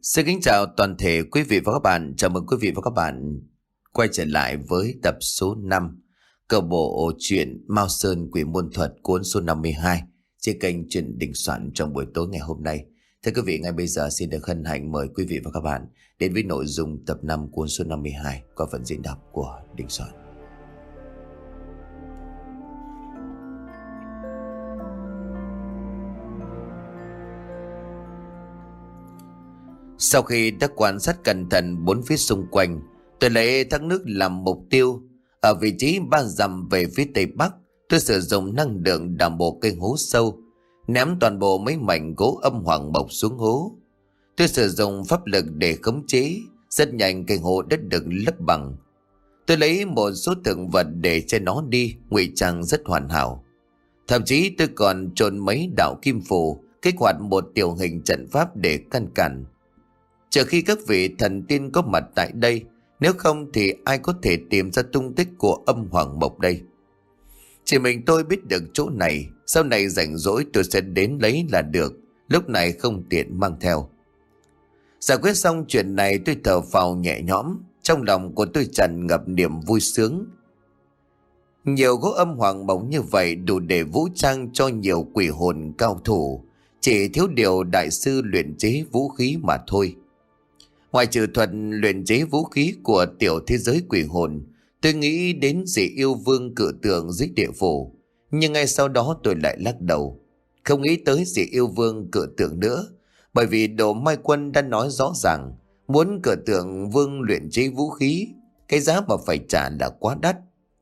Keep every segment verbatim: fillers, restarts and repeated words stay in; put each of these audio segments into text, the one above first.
Xin kính chào toàn thể quý vị và các bạn. Chào mừng quý vị và các bạn quay trở lại với tập số năm câu bộ truyện Mao Sơn Quỷ Môn Thuật cuốn số năm mươi hai trên kênh Truyện Đình Soạn trong buổi tối ngày hôm nay. Thưa quý vị, ngay bây giờ xin được hân hạnh mời quý vị và các bạn đến với nội dung tập năm cuốn số năm mươi hai qua phần diễn đọc của Đình Soạn. Sau khi đã quan sát cẩn thận bốn phía xung quanh, tôi lấy thác nước làm mục tiêu. Ở vị trí ba dặm về phía tây bắc, tôi sử dụng năng lượng đào bộ cây hố sâu, ném toàn bộ mấy mảnh gỗ âm hoàng mộc xuống hố. Tôi sử dụng pháp lực để khống chế, rất nhanh cây hố đất được lấp bằng. Tôi lấy một số tượng vật để che nó đi, ngụy trang rất hoàn hảo. Thậm chí tôi còn trộn mấy đạo kim phù, kích hoạt một tiểu hình trận pháp để ngăn cản. Chờ khi các vị thần tiên có mặt tại đây, nếu không thì ai có thể tìm ra tung tích của âm hoàng mộc đây. Chỉ mình tôi biết được chỗ này, sau này rảnh rỗi tôi sẽ đến lấy là được, lúc này không tiện mang theo. Giải quyết xong chuyện này, tôi thở phào nhẹ nhõm, trong lòng của tôi tràn ngập niềm vui sướng. Nhiều gỗ âm hoàng mộc như vậy đủ để vũ trang cho nhiều quỷ hồn cao thủ, chỉ thiếu điều đại sư luyện chế vũ khí mà thôi. Ngoài trừ thuật luyện chế vũ khí của tiểu thế giới quỷ hồn, tôi nghĩ đến dị yêu vương cự tượng dưới địa phủ. Nhưng ngay sau đó tôi lại lắc đầu, không nghĩ tới dị yêu vương cự tượng nữa. Bởi vì Đồ Mai Quân đã nói rõ ràng, muốn cự tượng vương luyện chế vũ khí, cái giá mà phải trả là quá đắt.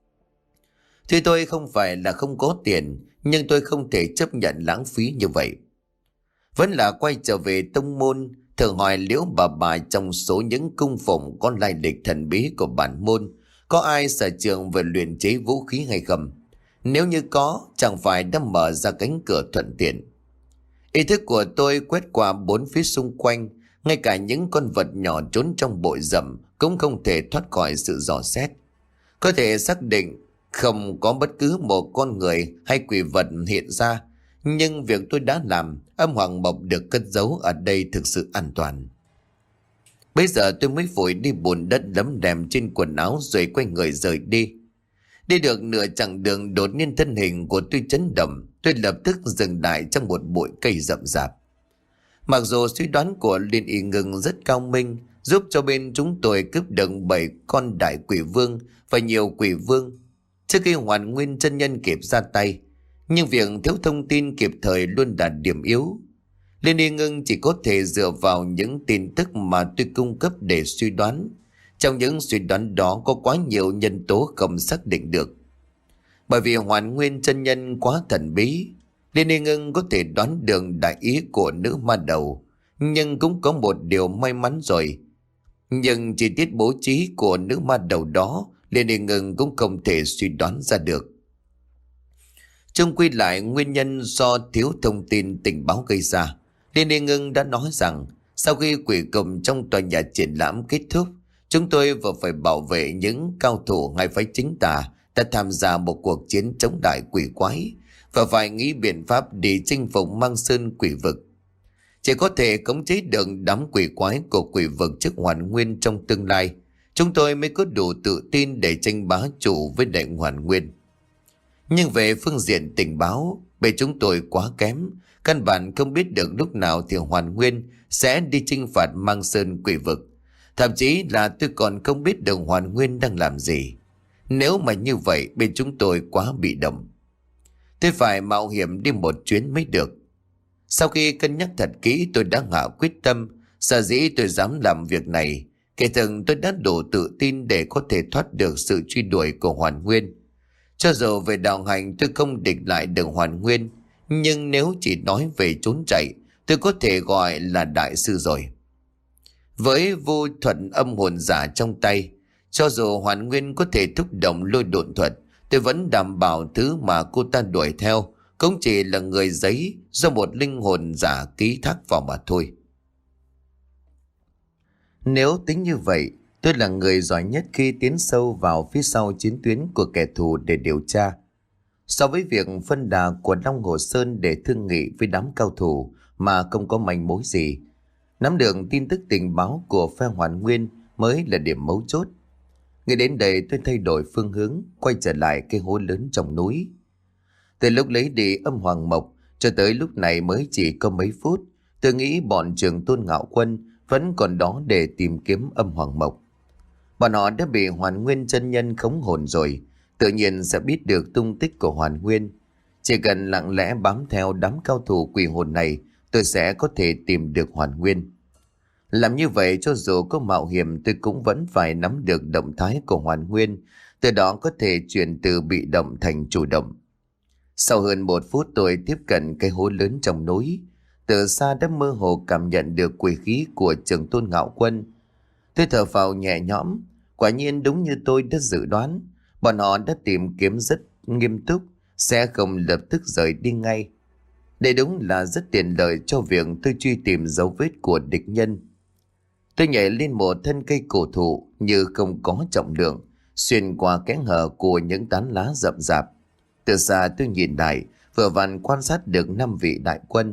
Tuy tôi không phải là không có tiền, nhưng tôi không thể chấp nhận lãng phí như vậy. Vẫn là quay trở về tông môn, thử hỏi Liễu bà bà trong số những cung phụng có lai lịch thần bí của bản môn, có ai sở trường về luyện chế vũ khí hay không? Nếu như có, chẳng phải đã mở ra cánh cửa thuận tiện. Ý thức của tôi quét qua bốn phía xung quanh, ngay cả những con vật nhỏ trốn trong bụi rậm cũng không thể thoát khỏi sự dò xét. Có thể xác định không có bất cứ một con người hay quỷ vật hiện ra, nhưng việc tôi đã làm, âm hoàng mộc được cất giấu ở đây thực sự an toàn. Bây giờ tôi mới vội đi bùn đất lấm đèm trên quần áo rồi quay người rời đi. Đi được nửa chặng đường, đột nhiên thân hình của tôi chấn động. Tôi lập tức dừng lại trong một bụi cây rậm rạp. Mặc dù suy đoán của Liên Y Ngưng rất cao minh, giúp cho bên chúng tôi cướp được bảy con đại quỷ vương và nhiều quỷ vương trước khi Hoàn Nguyên chân nhân kịp ra tay, nhưng việc thiếu thông tin kịp thời luôn là điểm yếu. Liên Y Ngưng chỉ có thể dựa vào những tin tức mà tôi cung cấp để suy đoán. Trong những suy đoán đó có quá nhiều nhân tố không xác định được. Bởi vì Hoàn Nguyên chân nhân quá thần bí, Liên Y Ngưng có thể đoán được đại ý của nữ ma đầu. Nhưng cũng có một điều may mắn rồi. Nhưng chi tiết bố trí của nữ ma đầu đó, Liên Y Ngưng cũng không thể suy đoán ra được. Chung quy lại, nguyên nhân do thiếu thông tin tình báo gây ra. Liên Y Ngưng đã nói rằng sau khi quỷ cầm trong tòa nhà triển lãm kết thúc, chúng tôi vừa phải bảo vệ những cao thủ hai phái chính tà đã tham gia một cuộc chiến chống đại quỷ quái và phải nghĩ biện pháp để chinh phục Mang Sơn quỷ vực. Chỉ có thể khống chế được đám quỷ quái của quỷ vực trước Hoàn Nguyên trong tương lai, chúng tôi mới có đủ tự tin để tranh bá chủ với đại Hoàn Nguyên. Nhưng về phương diện tình báo, bên chúng tôi quá kém, căn bản không biết được lúc nào thì Hoàn Nguyên sẽ đi chinh phạt Mang Sơn quỷ vực. Thậm chí là tôi còn không biết được Hoàn Nguyên đang làm gì. Nếu mà như vậy, bên chúng tôi quá bị động. Tôi phải mạo hiểm đi một chuyến mới được. Sau khi cân nhắc thật kỹ, tôi đã hạ quyết tâm. Sở dĩ tôi dám làm việc này, kể từng tôi đã đủ tự tin để có thể thoát được sự truy đuổi của Hoàn Nguyên. Cho dù về đạo hành tôi không địch lại được Hoàn Nguyên, nhưng nếu chỉ nói về trốn chạy, tôi có thể gọi là đại sư rồi. Với vô thuận âm hồn giả trong tay, cho dù Hoàn Nguyên có thể thúc động lôi độn thuật, tôi vẫn đảm bảo thứ mà cô ta đuổi theo cũng chỉ là người giấy do một linh hồn giả ký thác vào mà thôi. Nếu tính như vậy, tôi là người giỏi nhất khi tiến sâu vào phía sau chiến tuyến của kẻ thù để điều tra. So với việc phân đà của Long Hồ Sơn để thương nghị với đám cao thủ mà không có manh mối gì, Nắm được tin tức tình báo của phe Hoàn Nguyên mới là điểm mấu chốt. Ngay đến đây tôi thay đổi phương hướng, quay trở lại cái hố lớn trong núi. Từ lúc lấy đi âm Hoàng Mộc cho tới lúc này mới chỉ có mấy phút, tôi nghĩ bọn Trường Tôn Ngạo Quân vẫn còn đó để tìm kiếm âm Hoàng Mộc. Bọn họ đã bị Hoàn Nguyên chân nhân khống hồn rồi, tự nhiên sẽ biết được tung tích của Hoàn Nguyên. Chỉ cần lặng lẽ bám theo đám cao thủ quỷ hồn này, tôi sẽ có thể tìm được Hoàn Nguyên. Làm như vậy cho dù có mạo hiểm tôi cũng vẫn phải nắm được động thái của Hoàn Nguyên, từ đó có thể chuyển từ bị động thành chủ động. Sau hơn một phút tôi tiếp cận cái hố lớn trong núi, từ xa đã mơ hồ cảm nhận được quỷ khí của Trường Tôn Ngạo Quân. Tôi thở phào nhẹ nhõm, quả nhiên đúng như tôi đã dự đoán, bọn họ đã tìm kiếm rất nghiêm túc, sẽ không lập tức rời đi ngay. Đây đúng là rất tiện lợi cho việc tôi truy tìm dấu vết của địch nhân. Tôi nhảy lên một thân cây cổ thụ như không có trọng lượng, xuyên qua kẽ hở của những tán lá rậm rạp. Từ xa tôi nhìn lại, vừa vặn quan sát được năm vị đại quân.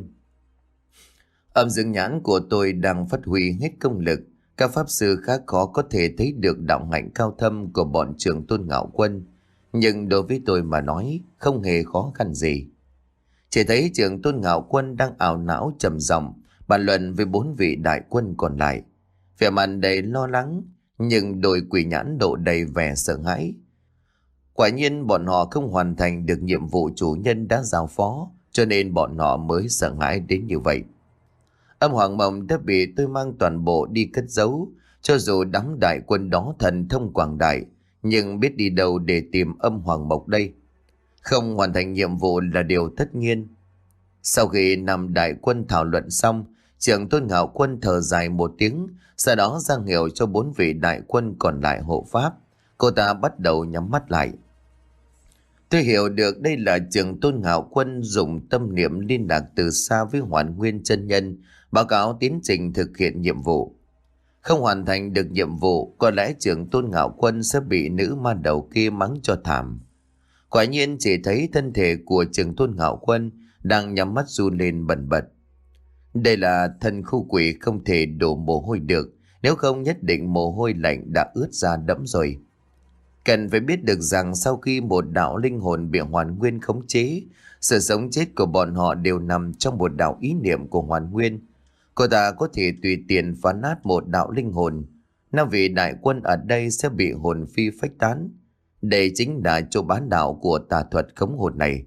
Âm dương nhãn của tôi đang phát huy hết công lực. Các pháp sư khác khó có thể thấy được đạo hạnh cao thâm của bọn Trường Tôn Ngạo Quân, nhưng đối với tôi mà nói không hề khó khăn gì. Chỉ thấy Trường Tôn Ngạo Quân đang ảo não trầm giọng bàn luận với bốn vị đại quân còn lại, vẻ mặt đầy lo lắng, nhưng đôi quỷ nhãn độ đầy vẻ sợ hãi. Quả nhiên bọn họ không hoàn thành được nhiệm vụ chủ nhân đã giao phó, cho nên bọn họ mới sợ hãi đến như vậy. Âm Hoàng Mộng đã bị tôi mang toàn bộ đi cất giấu, cho dù đám đại quân đó thần thông quảng đại, nhưng biết đi đâu để tìm âm Hoàng Mộc đây? Không hoàn thành nhiệm vụ là điều tất nhiên. Sau khi năm đại quân thảo luận xong, Trường Tôn Ngạo Quân thở dài một tiếng, sau đó ra hiệu cho bốn vị đại quân còn lại hộ pháp. Cô ta bắt đầu nhắm mắt lại. Tôi hiểu được đây là Trường Tôn Ngạo Quân dùng tâm niệm liên lạc từ xa với Hoàn Nguyên chân nhân, báo cáo tiến trình thực hiện nhiệm vụ. Không hoàn thành được nhiệm vụ, có lẽ Trường Tôn Ngạo Quân sẽ bị nữ ma đầu kia mắng cho thảm. Quả nhiên chỉ thấy thân thể của Trường Tôn Ngạo Quân đang nhắm mắt run lên bần bật. Đây là thân khu quỷ không thể đổ mồ hôi được, nếu không nhất định mồ hôi lạnh đã ướt ra đẫm rồi. Cần phải biết được rằng sau khi một đạo linh hồn bị Hoàn Nguyên khống chế, sự sống chết của bọn họ đều nằm trong một đạo ý niệm của Hoàn Nguyên. Cô ta có thể tùy tiện phá nát một đạo linh hồn. Năm vị đại quân ở đây sẽ bị hồn phi phách tán. Đây chính là chỗ bán đạo của tà thuật khống hồn này.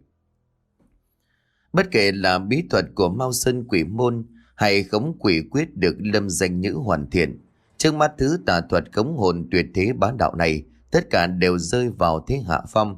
Bất kể là bí thuật của Mao Sơn Quỷ Môn hay khống quỷ quyết được lâm danh nhữ hoàn thiện, trước mắt thứ tà thuật khống hồn tuyệt thế bá đạo này tất cả đều rơi vào thế hạ phong.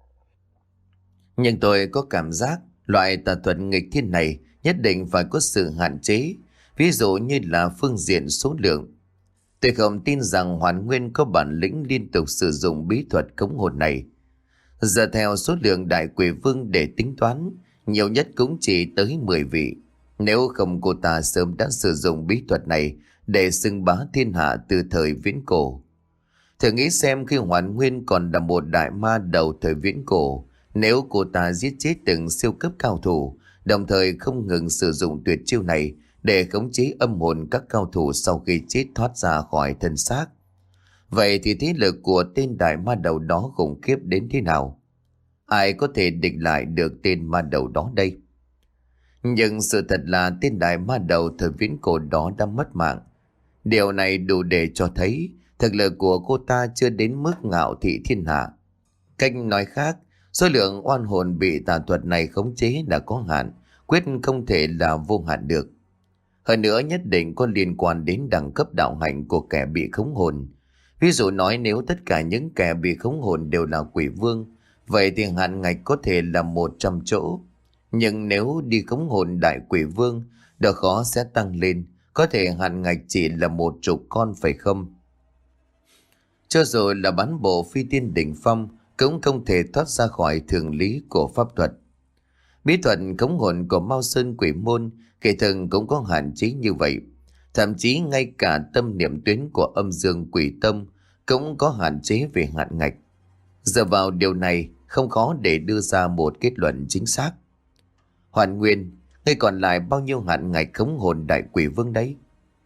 Nhưng tôi có cảm giác loại tà thuật nghịch thiên này nhất định phải có sự hạn chế, ví dụ như là phương diện số lượng. Tôi không tin rằng Hoàn Nguyên có bản lĩnh liên tục sử dụng bí thuật khống hồn này. Giờ theo số lượng đại quỷ vương để tính toán, nhiều nhất cũng chỉ tới mười vị. Nếu không cô ta sớm đã sử dụng bí thuật này để xưng bá thiên hạ từ thời viễn cổ. Thử nghĩ xem khi Hoàn Nguyên còn là một đại ma đầu thời viễn cổ, nếu cô ta giết chết từng siêu cấp cao thủ, đồng thời không ngừng sử dụng tuyệt chiêu này để khống chế âm hồn các cao thủ sau khi chết thoát ra khỏi thân xác, vậy thì thế lực của tên đại ma đầu đó khủng khiếp đến thế nào? Ai có thể địch lại được tên ma đầu đó đây? Nhưng sự thật là tên đại ma đầu thời viễn cổ đó đã mất mạng. Điều này đủ để cho thấy thực lực của cô ta chưa đến mức ngạo thị thiên hạ. Cách nói khác, số lượng oan hồn bị tà thuật này khống chế là có hạn, quyết không thể là vô hạn được. Hơn nữa nhất định có liên quan đến đẳng cấp đạo hạnh của kẻ bị khống hồn. Ví dụ nói nếu tất cả những kẻ bị khống hồn đều là quỷ vương, vậy thì hạn ngạch có thể là một trăm chỗ. Nhưng nếu đi khống hồn đại quỷ vương, độ khó sẽ tăng lên, có thể hạn ngạch chỉ là một chục con phải không? Cho dù là bán bộ phi tiên đỉnh phong, cũng không thể thoát ra khỏi thường lý của pháp thuật. Bí thuật khống hồn của Mao Sơn Quỷ Môn kỳ thực cũng có hạn chế như vậy. Thậm chí ngay cả tâm niệm tuyến của âm dương quỷ tông cũng có hạn chế về hạn ngạch. Dựa vào điều này không khó để đưa ra một kết luận chính xác. Hoàn Nguyên, ngươi còn lại bao nhiêu hạn ngạch khống hồn đại quỷ vương đấy?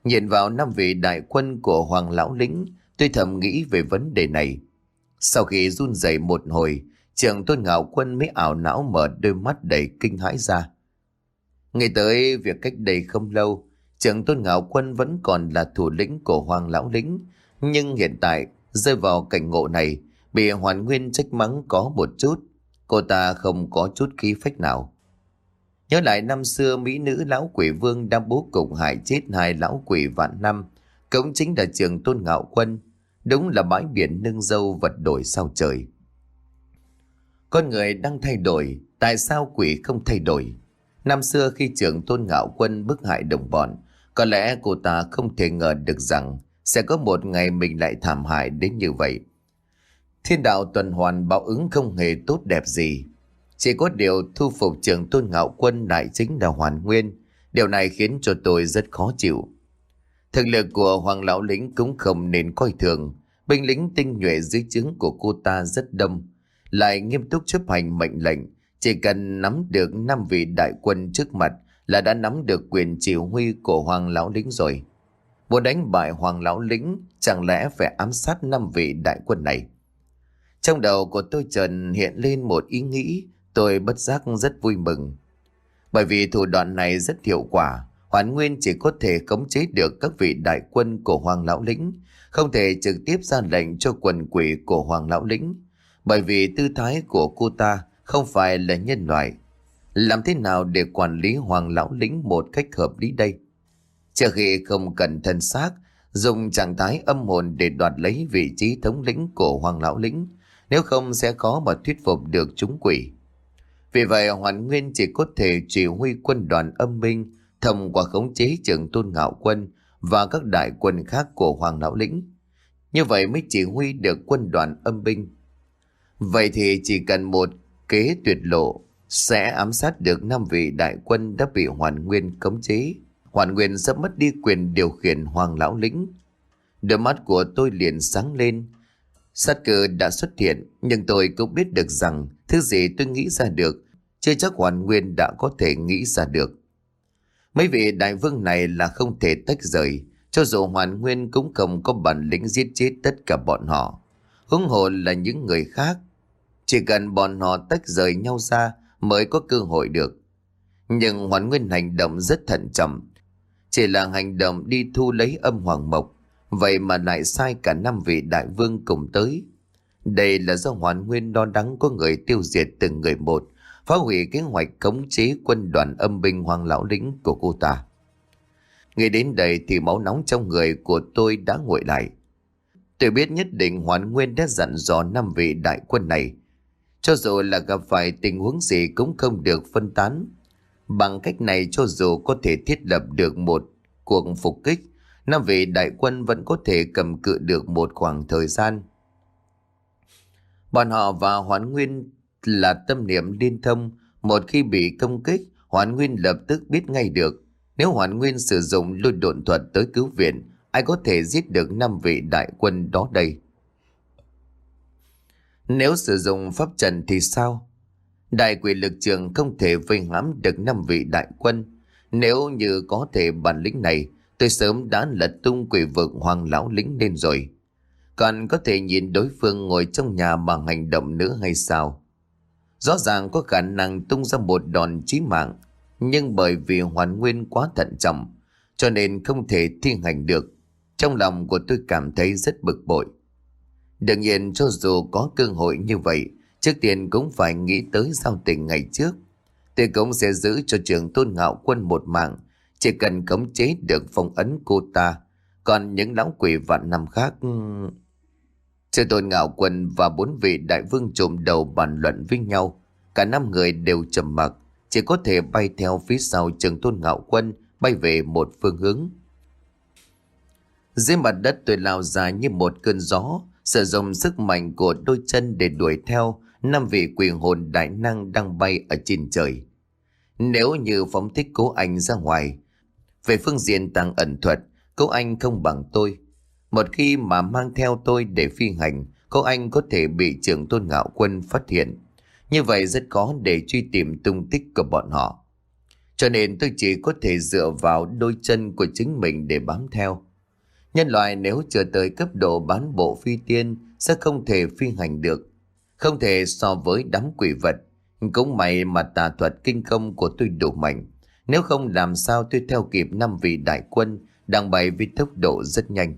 Nhìn vào năm vị đại quân của Hoàng Lão Lĩnh, tôi thầm nghĩ về vấn đề này. Sau khi run rẩy một hồi, Trưởng Tôn Ngạo Quân mới ảo não mở đôi mắt đầy kinh hãi ra. Ngay tới việc cách đây không lâu, Trưởng Tôn Ngạo Quân vẫn còn là thủ lĩnh của Hoàng Lão Lĩnh, nhưng hiện tại rơi vào cảnh ngộ này, bị Hoàn Nguyên trách mắng có một chút, cô ta không có chút khí phách nào. Nhớ lại năm xưa mỹ nữ lão quỷ vương đã bố cục hại chết hai lão quỷ vạn năm, cũng chính là Trưởng Tôn Ngạo Quân. Đúng là bãi biển nương dâu vật đổi sao trời. Con người đang thay đổi, tại sao quỷ không thay đổi? Năm xưa khi Trưởng Tôn Ngạo Quân bức hại đồng bọn, có lẽ cô ta không thể ngờ được rằng sẽ có một ngày mình lại thảm hại đến như vậy. Thiên đạo tuần hoàn báo ứng không hề tốt đẹp gì. Chỉ có điều thu phục Trưởng Tôn Ngạo Quân lại chính là Hoàn Nguyên. Điều này khiến cho tôi rất khó chịu. Thực lực của Hoàng Lão Lĩnh cũng không nên coi thường. Binh lính tinh nhuệ dưới trướng của cô ta rất đông, lại nghiêm túc chấp hành mệnh lệnh. Chỉ cần nắm được năm vị đại quân trước mặt là đã nắm được quyền chỉ huy của Hoàng Lão Lĩnh rồi. Muốn đánh bại Hoàng Lão Lĩnh, chẳng lẽ phải ám sát năm vị đại quân này? Trong đầu của tôi chợt hiện lên một ý nghĩ, tôi bất giác rất vui mừng. Bởi vì thủ đoạn này rất hiệu quả, Hoàn Nguyên chỉ có thể khống chế được các vị đại quân của Hoàng Lão Lĩnh, không thể trực tiếp ra lệnh cho quần quỷ của Hoàng Lão Lĩnh, bởi vì tư thái của cô ta không phải là nhân loại. Làm thế nào để quản lý Hoàng Lão Lĩnh một cách hợp lý đây? Trước khi không cần thân xác, dùng trạng thái âm hồn để đoạt lấy vị trí thống lĩnh của Hoàng Lão Lĩnh, nếu không sẽ khó mà thuyết phục được chúng quỷ. Vì vậy Hoàn Nguyên chỉ có thể chỉ huy quân đoàn âm minh thông qua khống chế Trưởng Tôn Ngạo Quân và các đại quân khác của Hoàng Lão Lĩnh. Như vậy mới chỉ huy được quân đoàn âm binh. Vậy thì chỉ cần một kế tuyệt lộ sẽ ám sát được năm vị đại quân đã bị Hoàn Nguyên khống chế. Hoàn Nguyên sẽ mất đi quyền điều khiển Hoàng Lão Lĩnh. Đôi mắt của tôi liền sáng lên. Sát cơ đã xuất hiện, nhưng tôi cũng biết được rằng thứ gì tôi nghĩ ra được, chưa chắc Hoàn Nguyên đã có thể nghĩ ra được. Mấy vị đại vương này là không thể tách rời, cho dù Hoàn Nguyên cũng không có bản lĩnh giết chết tất cả bọn họ. Huống hồ là những người khác. Chỉ cần bọn họ tách rời nhau ra mới có cơ hội được. Nhưng Hoàn Nguyên hành động rất thận trọng, chỉ là hành động đi thu lấy âm hoàng mộc, vậy mà lại sai cả năm vị đại vương cùng tới. Đây là do Hoàn Nguyên lo lắng có người tiêu diệt từng người một, phá hủy kế hoạch khống chế quân đoàn âm binh Hoàng Lão Lĩnh của cô ta. Nghe đến đây thì máu nóng trong người của tôi đã nguội lại. Tôi biết nhất định Hoàn Nguyên đã dặn dò năm vị đại quân này, cho dù là gặp phải tình huống gì cũng không được phân tán. Bằng cách này, cho dù có thể thiết lập được một cuộc phục kích, năm vị đại quân vẫn có thể cầm cự được một khoảng thời gian. Bọn họ và Hoàn Nguyên là tâm niệm liên thông, một khi bị công kích, Hoàn Nguyên lập tức biết ngay được. Nếu Hoàn Nguyên sử dụng lôi độn thuật tới cứu viện, ai có thể giết được năm vị đại quân đó đây? Nếu sử dụng pháp trận thì sao? Đại quỷ lực trường không thể vây hãm được năm vị đại quân. Nếu như có thể bản lĩnh này, tôi sớm đã lật tung quỷ vực Hoàng Lão Lĩnh lên rồi. Còn có thể nhìn đối phương ngồi trong nhà mà hành động nữa hay sao? Rõ ràng có khả năng tung ra một đòn chí mạng, nhưng bởi vì Hoàn Nguyên quá thận trọng, cho nên không thể thi hành được. Trong lòng của tôi cảm thấy rất bực bội. Đương nhiên, cho dù có cơ hội như vậy, trước tiên cũng phải nghĩ tới giao tình ngày trước. Tôi cũng sẽ giữ cho Trưởng Tôn Ngạo Quân một mạng, chỉ cần khống chế được phong ấn cô ta. Còn những lão quỷ vạn năm khác... Trưởng Tôn Ngạo Quân và bốn vị đại vương trùm đầu bàn luận với nhau. Cả năm người đều trầm mặc, chỉ có thể bay theo phía sau Trưởng Tôn Ngạo Quân, bay về một phương hướng. Dưới mặt đất tôi lao ra như một cơn gió, sử dụng sức mạnh của đôi chân để đuổi theo năm vị quỷ hồn đại năng đang bay ở trên trời. Nếu như phóng thích Cố Anh ra ngoài, về phương diện tăng ẩn thuật, Cố Anh không bằng tôi. Một khi mà mang theo tôi để phi hành, Cố Anh có thể bị Trưởng Tôn Ngạo Quân phát hiện. Như vậy rất khó để truy tìm tung tích của bọn họ. cho nên tôi chỉ có thể dựa vào đôi chân của chính mình để bám theo. Nhân loại nếu chưa tới cấp độ bán bộ phi tiên sẽ không thể phi hành được, không thể so với đám quỷ vật. Cũng may mà tà thuật kinh công của tôi đủ mạnh, nếu không làm sao tôi theo kịp năm vị đại quân đang bay với tốc độ rất nhanh.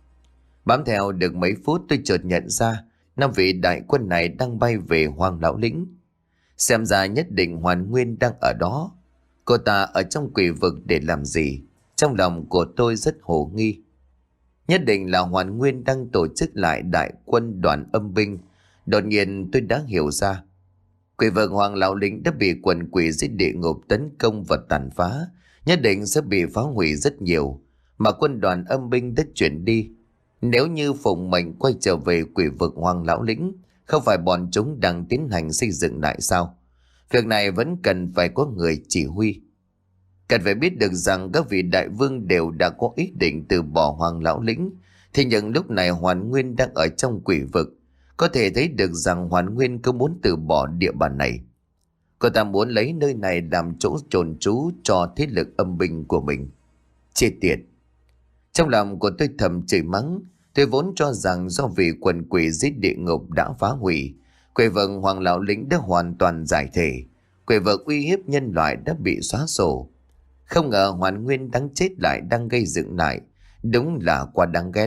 Bám theo được mấy phút tôi chợt nhận ra năm vị đại quân này đang bay về Hoàng Lão Lĩnh. Xem ra nhất định Hoàn Nguyên đang ở đó. Cô ta ở trong quỷ vực để làm gì? Trong lòng của tôi rất hồ nghi. Nhất định là Hoàn Nguyên đang tổ chức lại đại quân đoàn âm binh. Đột nhiên tôi đã hiểu ra. Quỷ vực Hoàng Lão Lĩnh đã bị quần quỷ dưới địa ngục tấn công và tàn phá, nhất định sẽ bị phá hủy rất nhiều, mà quân đoàn âm binh đã chuyển đi. Nếu như phụng mệnh quay trở về quỷ vực Hoàng Lão Lĩnh, không phải bọn chúng đang tiến hành xây dựng lại sao? Việc này vẫn cần phải có người chỉ huy. Cần phải biết được rằng các vị đại vương đều đã có ý định từ bỏ Hoàng Lão Lĩnh, thì những lúc này Hoàn Nguyên đang ở trong quỷ vực. Có thể thấy được rằng Hoàn Nguyên cứ muốn từ bỏ địa bàn này. Cô ta muốn lấy nơi này làm chỗ trồn trú cho thế lực âm binh của mình. Chết tiệt! Trong lòng của tôi thầm chửi mắng. Tôi vốn cho rằng do vì quần quỷ dưới địa ngục đã phá hủy, quỷ vực Hoàng Lão Lĩnh đã hoàn toàn giải thể, quỷ vực uy hiếp nhân loại đã bị xóa sổ. Không ngờ Hoàn Nguyên đáng chết lại đang gây dựng lại, đúng là quá đáng ghét.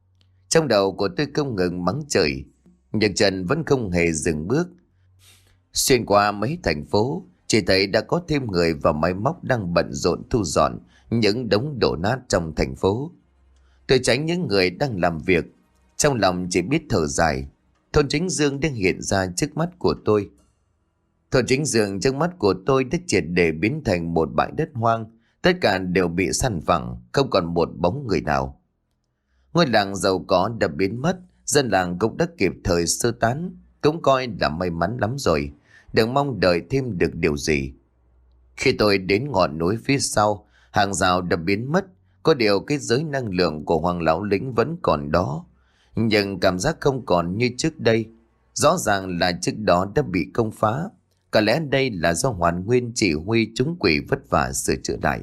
Trong đầu của tôi không ngừng mắng trời, nhưng chân vẫn không hề dừng bước. Xuyên qua mấy thành phố, chỉ thấy đã có thêm người và máy móc đang bận rộn thu dọn những đống đổ nát trong thành phố. Tôi tránh những người đang làm việc, trong lòng chỉ biết thở dài. Thôn Chính Dương đang hiện ra trước mắt của tôi. Thôn Chính Dương trước mắt của tôi đã triệt để biến thành một bãi đất hoang, tất cả đều bị săn phẳng, không còn một bóng người nào. Ngôi làng giàu có đã biến mất, dân làng cũng đã kịp thời sơ tán, cũng coi là may mắn lắm rồi, đừng mong đợi thêm được điều gì. Khi tôi đến ngọn núi phía sau, hàng rào đã biến mất, có điều cái giới năng lượng của Hoàng Lão Lĩnh vẫn còn đó, nhưng cảm giác không còn như trước đây. Rõ ràng là trước đó đã bị công phá, có lẽ đây là do Hoàn Nguyên chỉ huy chúng quỷ vất vả sửa chữa lại.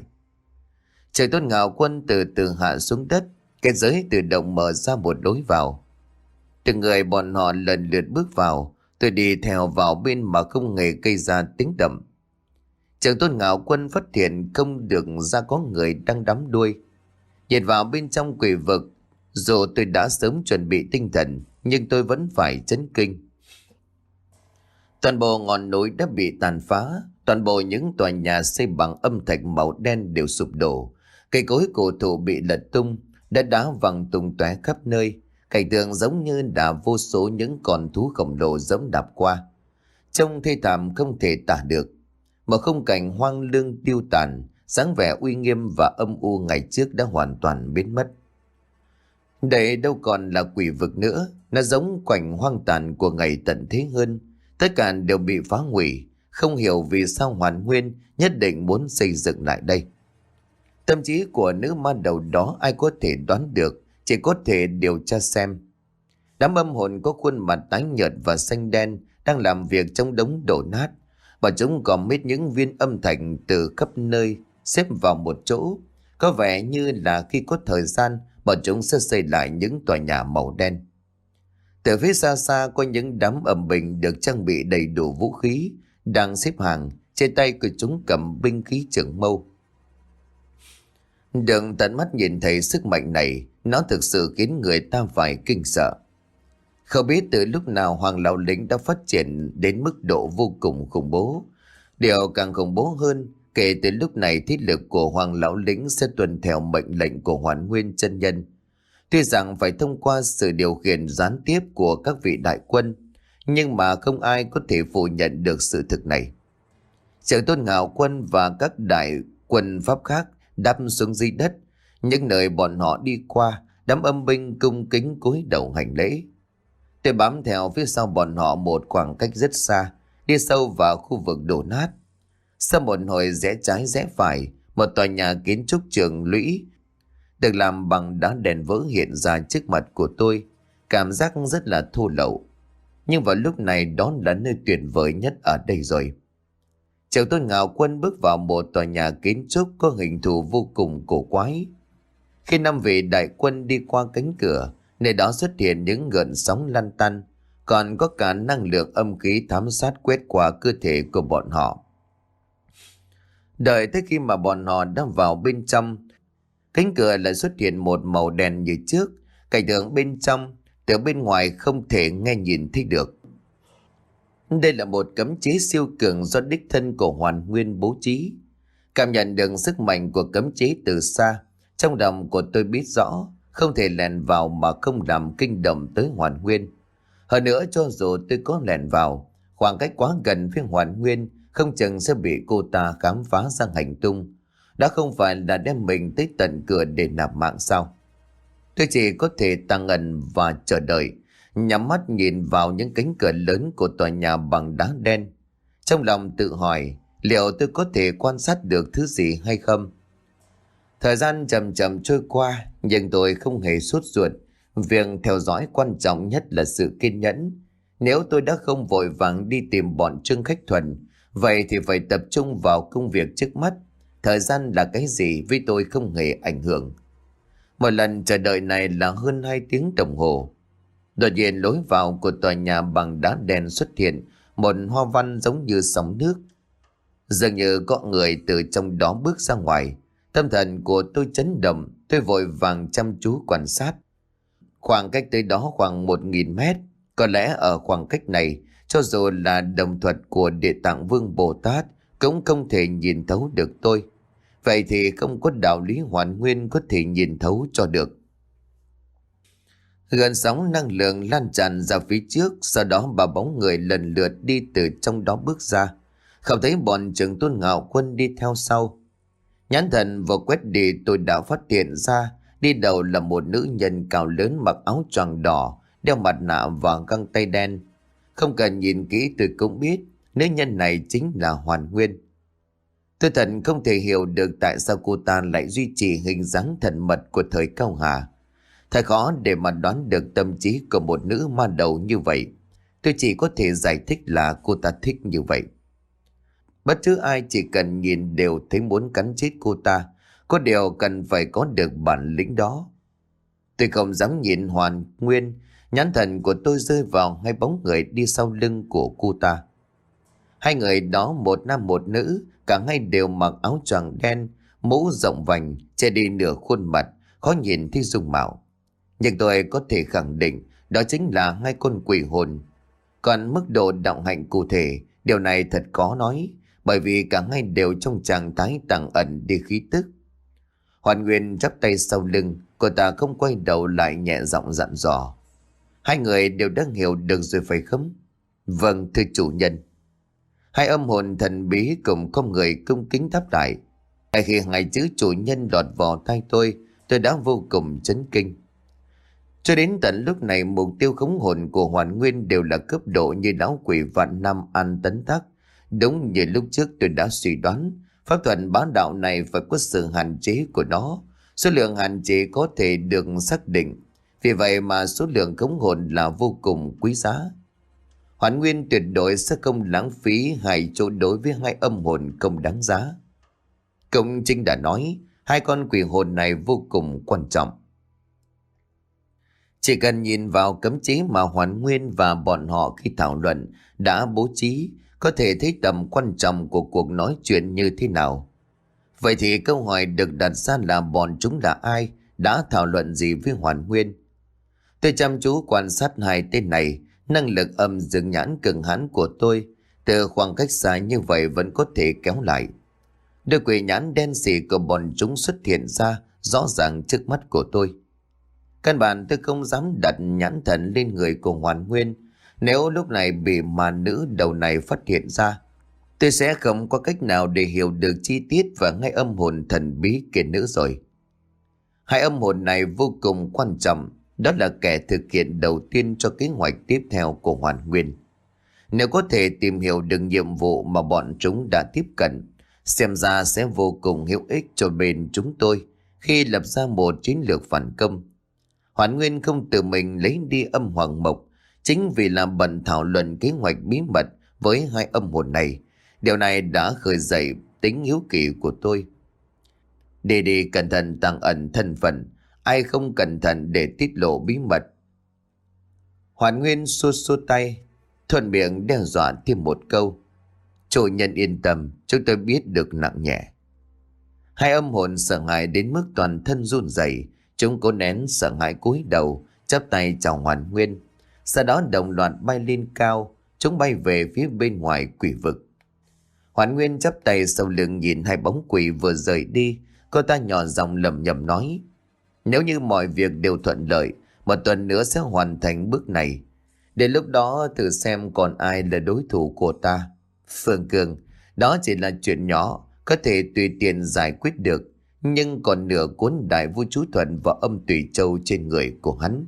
Trời Tôn Ngạo Quân từ từ hạ xuống đất, cái giới tự động mở ra một lối vào. Từng người bọn họ lần lượt bước vào, tôi đi theo vào bên mà không hề gây ra tiếng động. Trường Tôn Ngạo Quân phát hiện không được ra có người đang đắm đuôi. Nhìn vào bên trong quỷ vực, dù tôi đã sớm chuẩn bị tinh thần, nhưng tôi vẫn phải chấn kinh. Toàn bộ ngọn núi đã bị tàn phá, toàn bộ những tòa nhà xây bằng âm thạch màu đen đều sụp đổ. Cây cối cổ thụ bị lật tung, đất đá văng tung tóe khắp nơi. Cảnh tượng giống như đã vô số những con thú khổng lồ giẫm đạp qua. Trông thê thảm không thể tả được. Một khung cảnh hoang lương tiêu tàn, dáng vẻ uy nghiêm và âm u ngày trước đã hoàn toàn biến mất. Đây đâu còn là quỷ vực nữa, nó giống quảnh hoang tàn của ngày tận thế hơn. Tất cả đều bị phá hủy, không hiểu vì sao Hoàn Nguyên nhất định muốn xây dựng lại đây. Tâm trí của nữ ma đầu đó ai có thể đoán được, chỉ có thể điều tra xem. Đám âm hồn có khuôn mặt tái nhợt và xanh đen đang làm việc trong đống đổ nát. Và chúng gom hết những viên âm thạch từ khắp nơi xếp vào một chỗ. Có vẻ như là khi có thời gian, bọn chúng sẽ xây lại những tòa nhà màu đen. Từ phía xa xa có những đám âm binh được trang bị đầy đủ vũ khí, đang xếp hàng, trên tay của chúng cầm binh khí trường mâu. Được tận mắt nhìn thấy sức mạnh này, nó thực sự khiến người ta phải kinh sợ. Không biết từ lúc nào Hoàng Lão Lĩnh đã phát triển đến mức độ vô cùng khủng bố. Điều càng khủng bố hơn, kể từ lúc này thế lực của Hoàng Lão Lĩnh sẽ tuân theo mệnh lệnh của Hoàn Nguyên chân nhân. Tuy rằng phải thông qua sự điều khiển gián tiếp của các vị đại quân, nhưng mà không ai có thể phủ nhận được sự thực này. Trường Tôn Ngạo Quân và các đại quân pháp khác đáp xuống dưới đất, những nơi bọn họ đi qua, đám âm binh cung kính cúi đầu hành lễ. Tôi bám theo phía sau bọn họ một khoảng cách rất xa, đi sâu vào khu vực đổ nát. Sau một hồi rẽ trái rẽ phải, một tòa nhà kiến trúc trường lũy được làm bằng đá đèn vỡ hiện ra trước mặt của tôi. Cảm giác rất là thô lậu, nhưng vào lúc này đó là nơi tuyệt vời nhất ở đây rồi. Triệu Tôn Ngạo Quân bước vào một tòa nhà kiến trúc có hình thù vô cùng cổ quái. Khi năm vị đại quân đi qua cánh cửa, nơi đó xuất hiện những gợn sóng lăn tăn, còn có cả năng lượng âm khí thám sát quét qua cơ thể của bọn họ. Đợi tới khi mà bọn họ đã vào bên trong, cánh cửa lại xuất hiện một màu đen như trước. Cảnh tượng bên trong, từ bên ngoài không thể nghe nhìn thấy được. Đây là một cấm chế siêu cường do đích thân của Hoàn Nguyên bố trí. Cảm nhận được sức mạnh của cấm chế từ xa, trong lòng của tôi biết rõ không thể lèn vào mà không làm kinh động tới Hoàn Nguyên. Hơn nữa, cho dù tôi có lèn vào, khoảng cách quá gần với Hoàn Nguyên không chừng sẽ bị cô ta khám phá ra hành tung. Đã không phải là đem mình tới tận cửa để nạp mạng sao? Tôi chỉ có thể tăng ẩn và chờ đợi, nhắm mắt nhìn vào những cánh cửa lớn của tòa nhà bằng đá đen. Trong lòng tự hỏi liệu tôi có thể quan sát được thứ gì hay không. Thời gian chậm chậm trôi qua, nhưng tôi không hề sốt ruột. Việc theo dõi quan trọng nhất là sự kiên nhẫn. Nếu tôi đã không vội vàng đi tìm bọn Trương Khách Thuần, vậy thì phải tập trung vào công việc trước mắt. Thời gian là cái gì với tôi không hề ảnh hưởng. Một lần chờ đợi này là hơn hai tiếng đồng hồ. Đột nhiên lối vào của tòa nhà bằng đá đen xuất hiện một hoa văn giống như sóng nước. Dường như có người từ trong đó bước ra ngoài. Tâm thần của tôi chấn động, tôi vội vàng chăm chú quan sát. Khoảng cách tới đó khoảng một nghìn mét. Có lẽ ở khoảng cách này, cho dù là đồng thuật của Địa Tạng Vương Bồ Tát cũng không thể nhìn thấu được tôi. Vậy thì không có đạo lý Hoàn Nguyên có thể nhìn thấu cho được. Gần sóng năng lượng lan tràn ra phía trước, sau đó ba bóng người lần lượt đi từ trong đó bước ra. Không thấy bọn Trường Tôn Ngạo Quân đi theo sau. Nhãn thần vừa quét đi, tôi đã phát hiện ra đi đầu là một nữ nhân cao lớn mặc áo choàng đỏ, đeo mặt nạ và găng tay đen. Không cần nhìn kỹ tôi cũng biết nữ nhân này chính là Hoàn Nguyên. Tôi thật không thể hiểu được tại sao cô ta lại duy trì hình dáng thần mật của thời Cao Hà. Thật khó để mà đoán được tâm trí của một nữ ma đầu như vậy. Tôi chỉ có thể giải thích là cô ta thích như vậy. Bất cứ ai chỉ cần nhìn đều thấy muốn cắn chết cô ta. Có điều cần phải có được bản lĩnh đó. Tôi không dám nhìn Hoàn Nguyên. Nhãn thần của tôi rơi vào hai bóng người đi sau lưng của cô ta. Hai người đó một nam một nữ, cả hai đều mặc áo choàng đen, mũ rộng vành, che đi nửa khuôn mặt, khó nhìn thấy dung mạo. Nhưng tôi có thể khẳng định đó chính là hai con quỷ hồn. Còn mức độ đạo hạnh cụ thể, điều này thật khó nói, bởi vì cả hai đều trong trạng thái tàng ẩn đi khí tức. Hoàn Nguyên chắp tay sau lưng, cô ta không quay đầu lại nhẹ giọng dặn dò. Hai người đều đã hiểu được rồi phải không? Vâng, thưa chủ nhân. Hai âm hồn thần bí cùng con người cung kính đáp lại. Ngay khi hai chữ chủ nhân lọt vào tai tôi, tôi đã vô cùng chấn kinh. Cho đến tận lúc này, mục tiêu khống hồn của Hoàn Nguyên đều là cấp độ như lão quỷ vạn năm An Tấn Tắc. Đúng như lúc trước tôi đã suy đoán, pháp thuật bá đạo này phải có sự hạn chế của nó. Số lượng hạn chế có thể được xác định. Vì vậy mà số lượng khống hồn là vô cùng quý giá. Hoàn Nguyên tuyệt đối sẽ không lãng phí hai chỗ đối với hai âm hồn không đáng giá. Công Trinh đã nói, hai con quỷ hồn này vô cùng quan trọng. Chỉ cần nhìn vào cấm chế mà Hoàn Nguyên và bọn họ khi thảo luận đã bố trí, có thể thấy tầm quan trọng của cuộc nói chuyện như thế nào. Vậy thì câu hỏi được đặt ra là bọn chúng là ai, đã thảo luận gì với Hoàn Nguyên? Tôi chăm chú quan sát hai tên này, năng lực âm dương nhãn cường hãn của tôi từ khoảng cách xa như vậy vẫn có thể kéo lại. Đôi quỷ nhãn đen sì của bọn chúng xuất hiện ra rõ ràng trước mắt của tôi. Căn bản tôi không dám đặt nhãn thần lên người của Hoàn Nguyên. Nếu lúc này bị mà nữ đầu này phát hiện ra, tôi sẽ không có cách nào để hiểu được chi tiết và ngay âm hồn thần bí kia nữa rồi. Hai âm hồn này vô cùng quan trọng. Đó là kẻ thực hiện đầu tiên cho kế hoạch tiếp theo của Hoàn Nguyên. Nếu có thể tìm hiểu được nhiệm vụ mà bọn chúng đã tiếp cận, xem ra sẽ vô cùng hữu ích cho bên chúng tôi khi lập ra một chiến lược phản công. Hoàn Nguyên không tự mình lấy đi âm hoàng mộc, chính vì là bận thảo luận kế hoạch bí mật với hai âm hồn này, Điều này đã khơi dậy tính hiếu kỳ của tôi. Đi đi cẩn thận tàng ẩn thân phận, ai không cẩn thận để tiết lộ bí mật. Hoàn Nguyên xua xua tay, thuận miệng đe dọa thêm một câu. Chủ nhân yên tâm, chúng tôi biết được nặng nhẹ. Hai âm hồn sợ hãi đến mức toàn thân run rẩy, chúng cố nén sợ hãi cúi đầu, chắp tay chào Hoàn Nguyên. Sau đó đồng loạt bay lên cao, chúng bay về phía bên ngoài quỷ vực. Hoàn Nguyên chắp tay sau lưng nhìn hai bóng quỷ vừa rời đi, cô ta nhỏ giọng lẩm nhẩm nói: nếu như mọi việc đều thuận lợi, một tuần nữa sẽ hoàn thành bước này. Đến lúc đó thử xem còn ai là đối thủ của ta. Phương Cương, đó chỉ là chuyện nhỏ, có thể tùy tiện giải quyết được, nhưng còn nửa cuốn đại vu chú thuận và âm tùy châu trên người của hắn.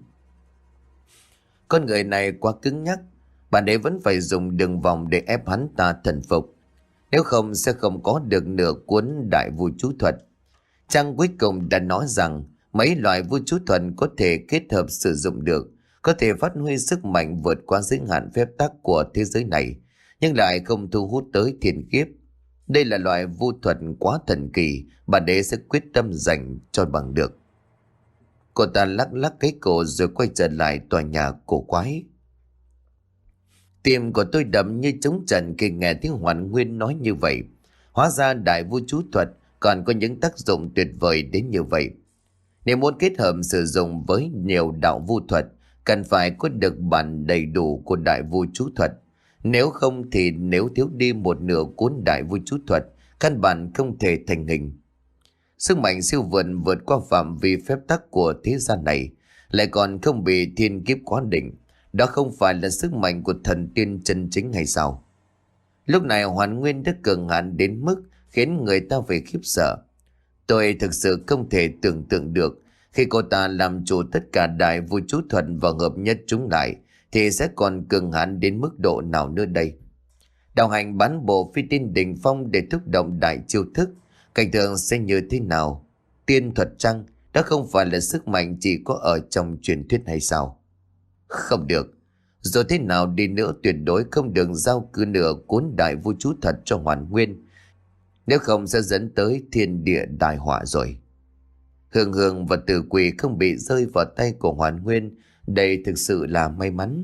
Con người này quá cứng nhắc, bạn ấy vẫn phải dùng đường vòng để ép hắn ta thần phục. Nếu không sẽ không có được nửa cuốn đại vu chú thuật. Trang cuối cùng đã nói rằng mấy loại vu chú thuật có thể kết hợp sử dụng được, có thể phát huy sức mạnh vượt qua giới hạn phép tắc của thế giới này, nhưng lại không thu hút tới thiên kiếp. Đây là loại vu thuật quá thần kỳ, bà đế sẽ quyết tâm dành cho bằng được. Cô ta lắc lắc cái cổ rồi quay trở lại tòa nhà cổ quái. Tim của tôi đập như trống trần khi nghe tiếng Hoàn Nguyên nói như vậy. Hóa ra đại vu chú thuật còn có những tác dụng tuyệt vời đến như vậy. Nếu muốn kết hợp sử dụng với nhiều đạo vu thuật, cần phải có được bản đầy đủ của đại vu chú thuật. Nếu không thì nếu thiếu đi một nửa cuốn đại vu chú thuật, căn bản không thể thành hình. Sức mạnh siêu vượt vượt qua phạm vi phép tắc của thế gian này, lại còn không bị thiên kiếp quá định. Đó không phải là sức mạnh của thần tiên chân chính hay sao? Lúc này Hoàn Nguyên đã cường hãn đến mức khiến người ta phải khiếp sợ. Tôi thực sự không thể tưởng tượng được khi cô ta làm chủ tất cả đại vu chú thuật và hợp nhất chúng lại thì sẽ còn cường hãn đến mức độ nào nữa đây. Đạo hành bán bộ phi tiên đỉnh phong để thúc động đại chiêu thức, cảnh tượng sẽ như thế nào? Tiên thuật chăng? Đó không phải là sức mạnh chỉ có ở trong truyền thuyết hay sao? Không được. Dù thế nào đi nữa tuyệt đối không được giao cứ nửa cuốn đại vu chú thuật cho Hoàn Nguyên. Nếu không sẽ dẫn tới thiên địa đại họa rồi. Hương Hương và Tử Quỷ không bị rơi vào tay của Hoàn Nguyên. Đây thực sự là may mắn.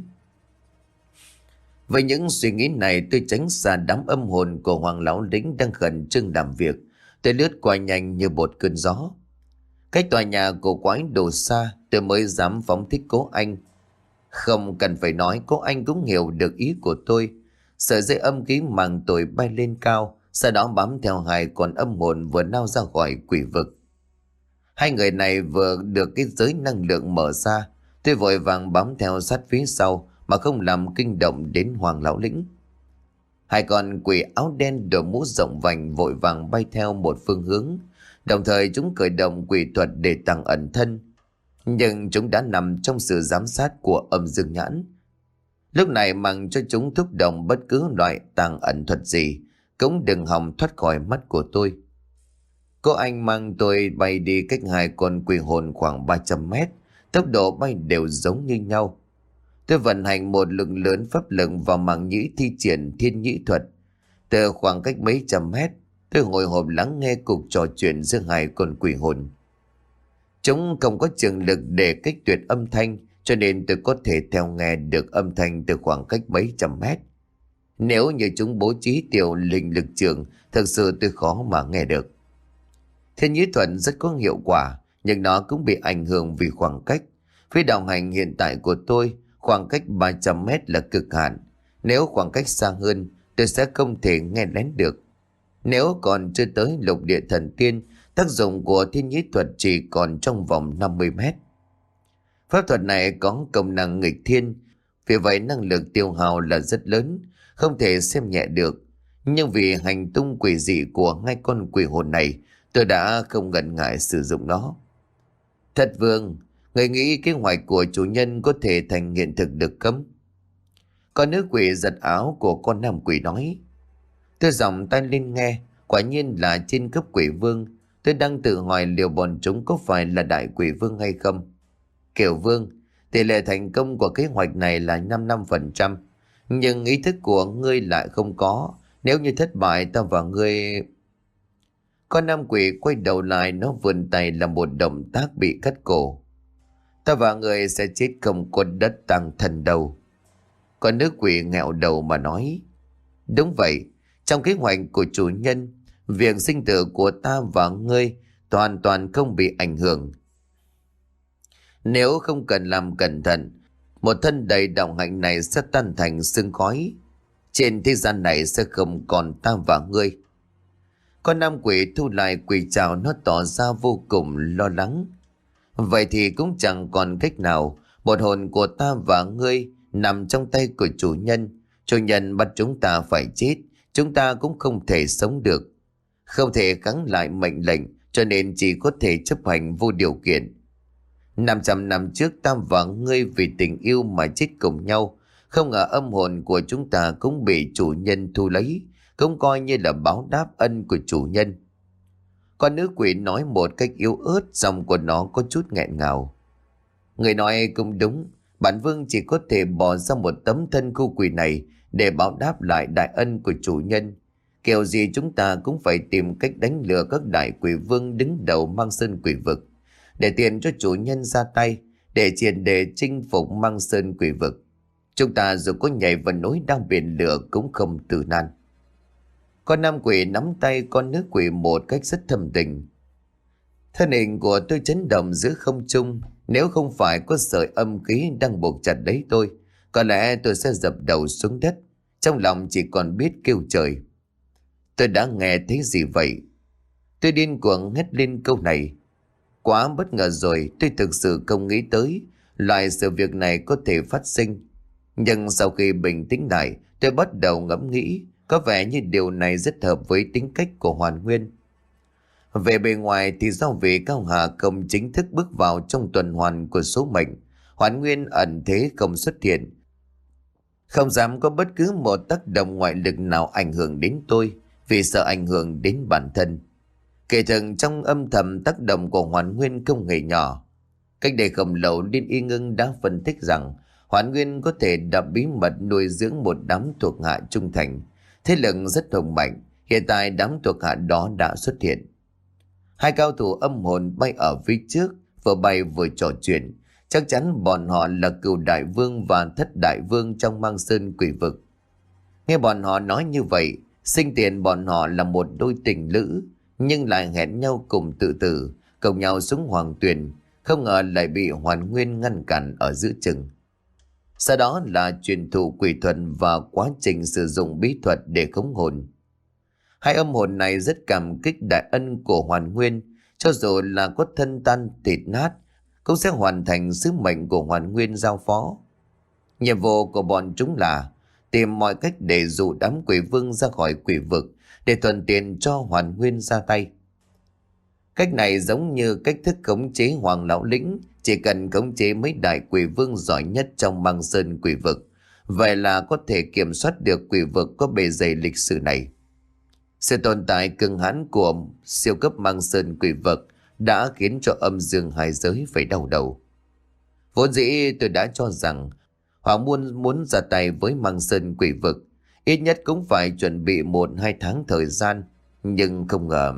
Với những suy nghĩ này, tôi tránh xa đám âm hồn của Hoàng Lão Lĩnh đang khẩn trương làm việc. Tôi lướt qua nhanh như một cơn gió. Cách tòa nhà của quái đồ xa, tôi mới dám phóng thích Cố Anh. Không cần phải nói, Cố Anh cũng hiểu được ý của tôi. Sợi dây âm khí màng tôi bay lên cao, sau đó bám theo hai con âm hồn vừa lao ra khỏi quỷ vực. Hai người này vừa được cái giới năng lượng mở ra, tôi vội vàng bám theo sát phía sau mà không làm kinh động đến Hoàng Lão Lĩnh. Hai con quỷ áo đen đội mũ rộng vành vội vàng bay theo một phương hướng, đồng thời chúng khởi động quỷ thuật để tăng ẩn thân. Nhưng chúng đã nằm trong sự giám sát của âm dương nhãn. Lúc này mặc cho chúng thúc động bất cứ loại tăng ẩn thuật gì, cũng đừng hòng thoát khỏi mắt của tôi. Cô Anh mang tôi bay đi cách hai con quỷ hồn khoảng ba trăm mét, tốc độ bay đều giống như nhau. Tôi vận hành một lượng lớn pháp lực vào mảng nhĩ thi triển thiên nhĩ thuật. Từ khoảng cách mấy trăm mét, tôi hồi hộp lắng nghe cuộc trò chuyện giữa hai con quỷ hồn. Chúng không có trường lực để kích tuyệt âm thanh, cho nên tôi có thể theo nghe được âm thanh từ khoảng cách mấy trăm mét. Nếu như chúng bố trí tiểu linh lực trường, thực sự tôi khó mà nghe được. Thiên nhĩ thuật rất có hiệu quả, nhưng nó cũng bị ảnh hưởng vì khoảng cách. Với đạo hành hiện tại của tôi, khoảng cách ba trăm mét là cực hạn. Nếu khoảng cách xa hơn, tôi sẽ không thể nghe lén được. Nếu còn chưa tới lục địa thần tiên, tác dụng của thiên nhĩ thuật chỉ còn trong vòng năm mươi mét. Pháp thuật này có công năng nghịch thiên, vì vậy năng lực tiêu hao là rất lớn, không thể xem nhẹ được. Nhưng vì hành tung quỷ dị của hai con quỷ hồn này, tôi đã không ngần ngại sử dụng nó. Thật Vương, người nghĩ kế hoạch của chủ nhân có thể thành hiện thực được không? Con nữ quỷ giật áo của con nam quỷ nói. Tôi giọng tay lên nghe, quả nhiên là trên cấp quỷ vương. Tôi đang tự hỏi liệu bọn chúng có phải là đại quỷ vương hay không. Kiểu Vương, tỷ lệ thành công của kế hoạch này là năm mươi lăm phần trăm, nhưng ý thức của ngươi lại không có. Nếu như thất bại ta và ngươi... Con nam quỷ quay đầu lại, nó vươn tay làm một động tác bị cắt cổ. Ta và người sẽ chết không có đất tăng thần đâu. Con nữ quỷ nghẹo đầu mà nói. Đúng vậy, trong kế hoạch của chủ nhân, việc sinh tử của ta và ngươi hoàn toàn không bị ảnh hưởng. Nếu không cần làm cẩn thận, một thân đầy đạo hạnh này sẽ tan thành sương khói. Trên thế gian này sẽ không còn ta và ngươi. Con nam quỷ thu lại quỷ trào, nó tỏ ra vô cùng lo lắng. Vậy thì cũng chẳng còn cách nào. Một hồn của ta và ngươi nằm trong tay của chủ nhân. Chủ nhân bắt chúng ta phải chết, chúng ta cũng không thể sống được. Không thể kháng lại mệnh lệnh, cho nên chỉ có thể chấp hành vô điều kiện. năm trăm năm trước ta và ngươi vì tình yêu mà chết cùng nhau. Không ngờ âm hồn của chúng ta cũng bị chủ nhân thu lấy, cũng coi như là báo đáp ân của chủ nhân. Con nữ quỷ nói một cách yếu ớt, giọng của nó có chút nghẹn ngào. Người nói cũng đúng, bản vương chỉ có thể bỏ ra một tấm thân khu quỷ này để báo đáp lại đại ân của chủ nhân. Kiểu gì chúng ta cũng phải tìm cách đánh lừa các đại quỷ vương đứng đầu Mang Sơn quỷ vực, để tiền cho chủ nhân ra tay, để triệt để chinh phục Mang Sơn quỷ vực. Chúng ta dù có nhảy vào núi đang biển lửa cũng không tử nan. Con nam quỷ nắm tay con nữ quỷ một cách rất thâm tình. Thân hình của tôi chấn động giữa không trung. Nếu không phải có sợi âm khí đang buộc chặt lấy tôi, có lẽ tôi sẽ dập đầu xuống đất, trong lòng chỉ còn biết kêu trời. Tôi đã nghe thấy gì vậy? Tôi điên cuồng hét lên câu này. Quá bất ngờ rồi, tôi thực sự không nghĩ tới loại sự việc này có thể phát sinh. Nhưng sau khi bình tĩnh lại, tôi bắt đầu ngẫm nghĩ, có vẻ như điều này rất hợp với tính cách của Hoàn Nguyên. Về bề ngoài thì do vì Cao Hà không chính thức bước vào trong tuần hoàn của số mệnh, Hoàn Nguyên ẩn thế không xuất hiện, không dám có bất cứ một tác động ngoại lực nào ảnh hưởng đến tôi, vì sợ ảnh hưởng đến bản thân. Kể từng trong âm thầm tác động của Hoàn Nguyên không hề nhỏ. Cách đây không lâu, Liên Y Ngưng đã phân tích rằng Hoàn Nguyên có thể đã bí mật nuôi dưỡng một đám thuộc hạ trung thành, thế lực rất hùng mạnh. Hiện tại đám thuộc hạ đó đã xuất hiện. Hai cao thủ âm hồn bay ở phía trước, vừa bay vừa trò chuyện. Chắc chắn bọn họ là Cửu Đại Vương và Thất Đại Vương trong Mang Sơn quỷ vực. Nghe bọn họ nói như vậy, sinh tiền bọn họ là một đôi tình lữ, nhưng lại hẹn nhau cùng tự tử, cùng nhau xuống hoàng tuyền. Không ngờ lại bị Hoàn Nguyên ngăn cản ở giữa chừng. Sau đó là truyền thụ quỷ thuật và quá trình sử dụng bí thuật để khống hồn. Hai âm hồn này rất cảm kích đại ân của Hoàn Nguyên, cho dù là có thân tan thịt nát, cũng sẽ hoàn thành sứ mệnh của Hoàn Nguyên giao phó. Nhiệm vụ của bọn chúng là tìm mọi cách để dụ đám quỷ vương ra khỏi quỷ vực, để thuận tiện cho Hoàn Nguyên ra tay. Cách này giống như cách thức khống chế Hoàng Lão Lĩnh, chỉ cần khống chế mấy đại quỷ vương giỏi nhất trong Mang Sơn quỷ vực, vậy là có thể kiểm soát được quỷ vực có bề dày lịch sử này. Sự tồn tại cường hãn của siêu cấp Mang Sơn quỷ vực đã khiến cho âm dương hai giới phải đau đầu. Vốn dĩ tôi đã cho rằng Hoàng Muôn muốn ra tay với Mang Sơn quỷ vực, ít nhất cũng phải chuẩn bị một hai tháng thời gian, nhưng không ngờ...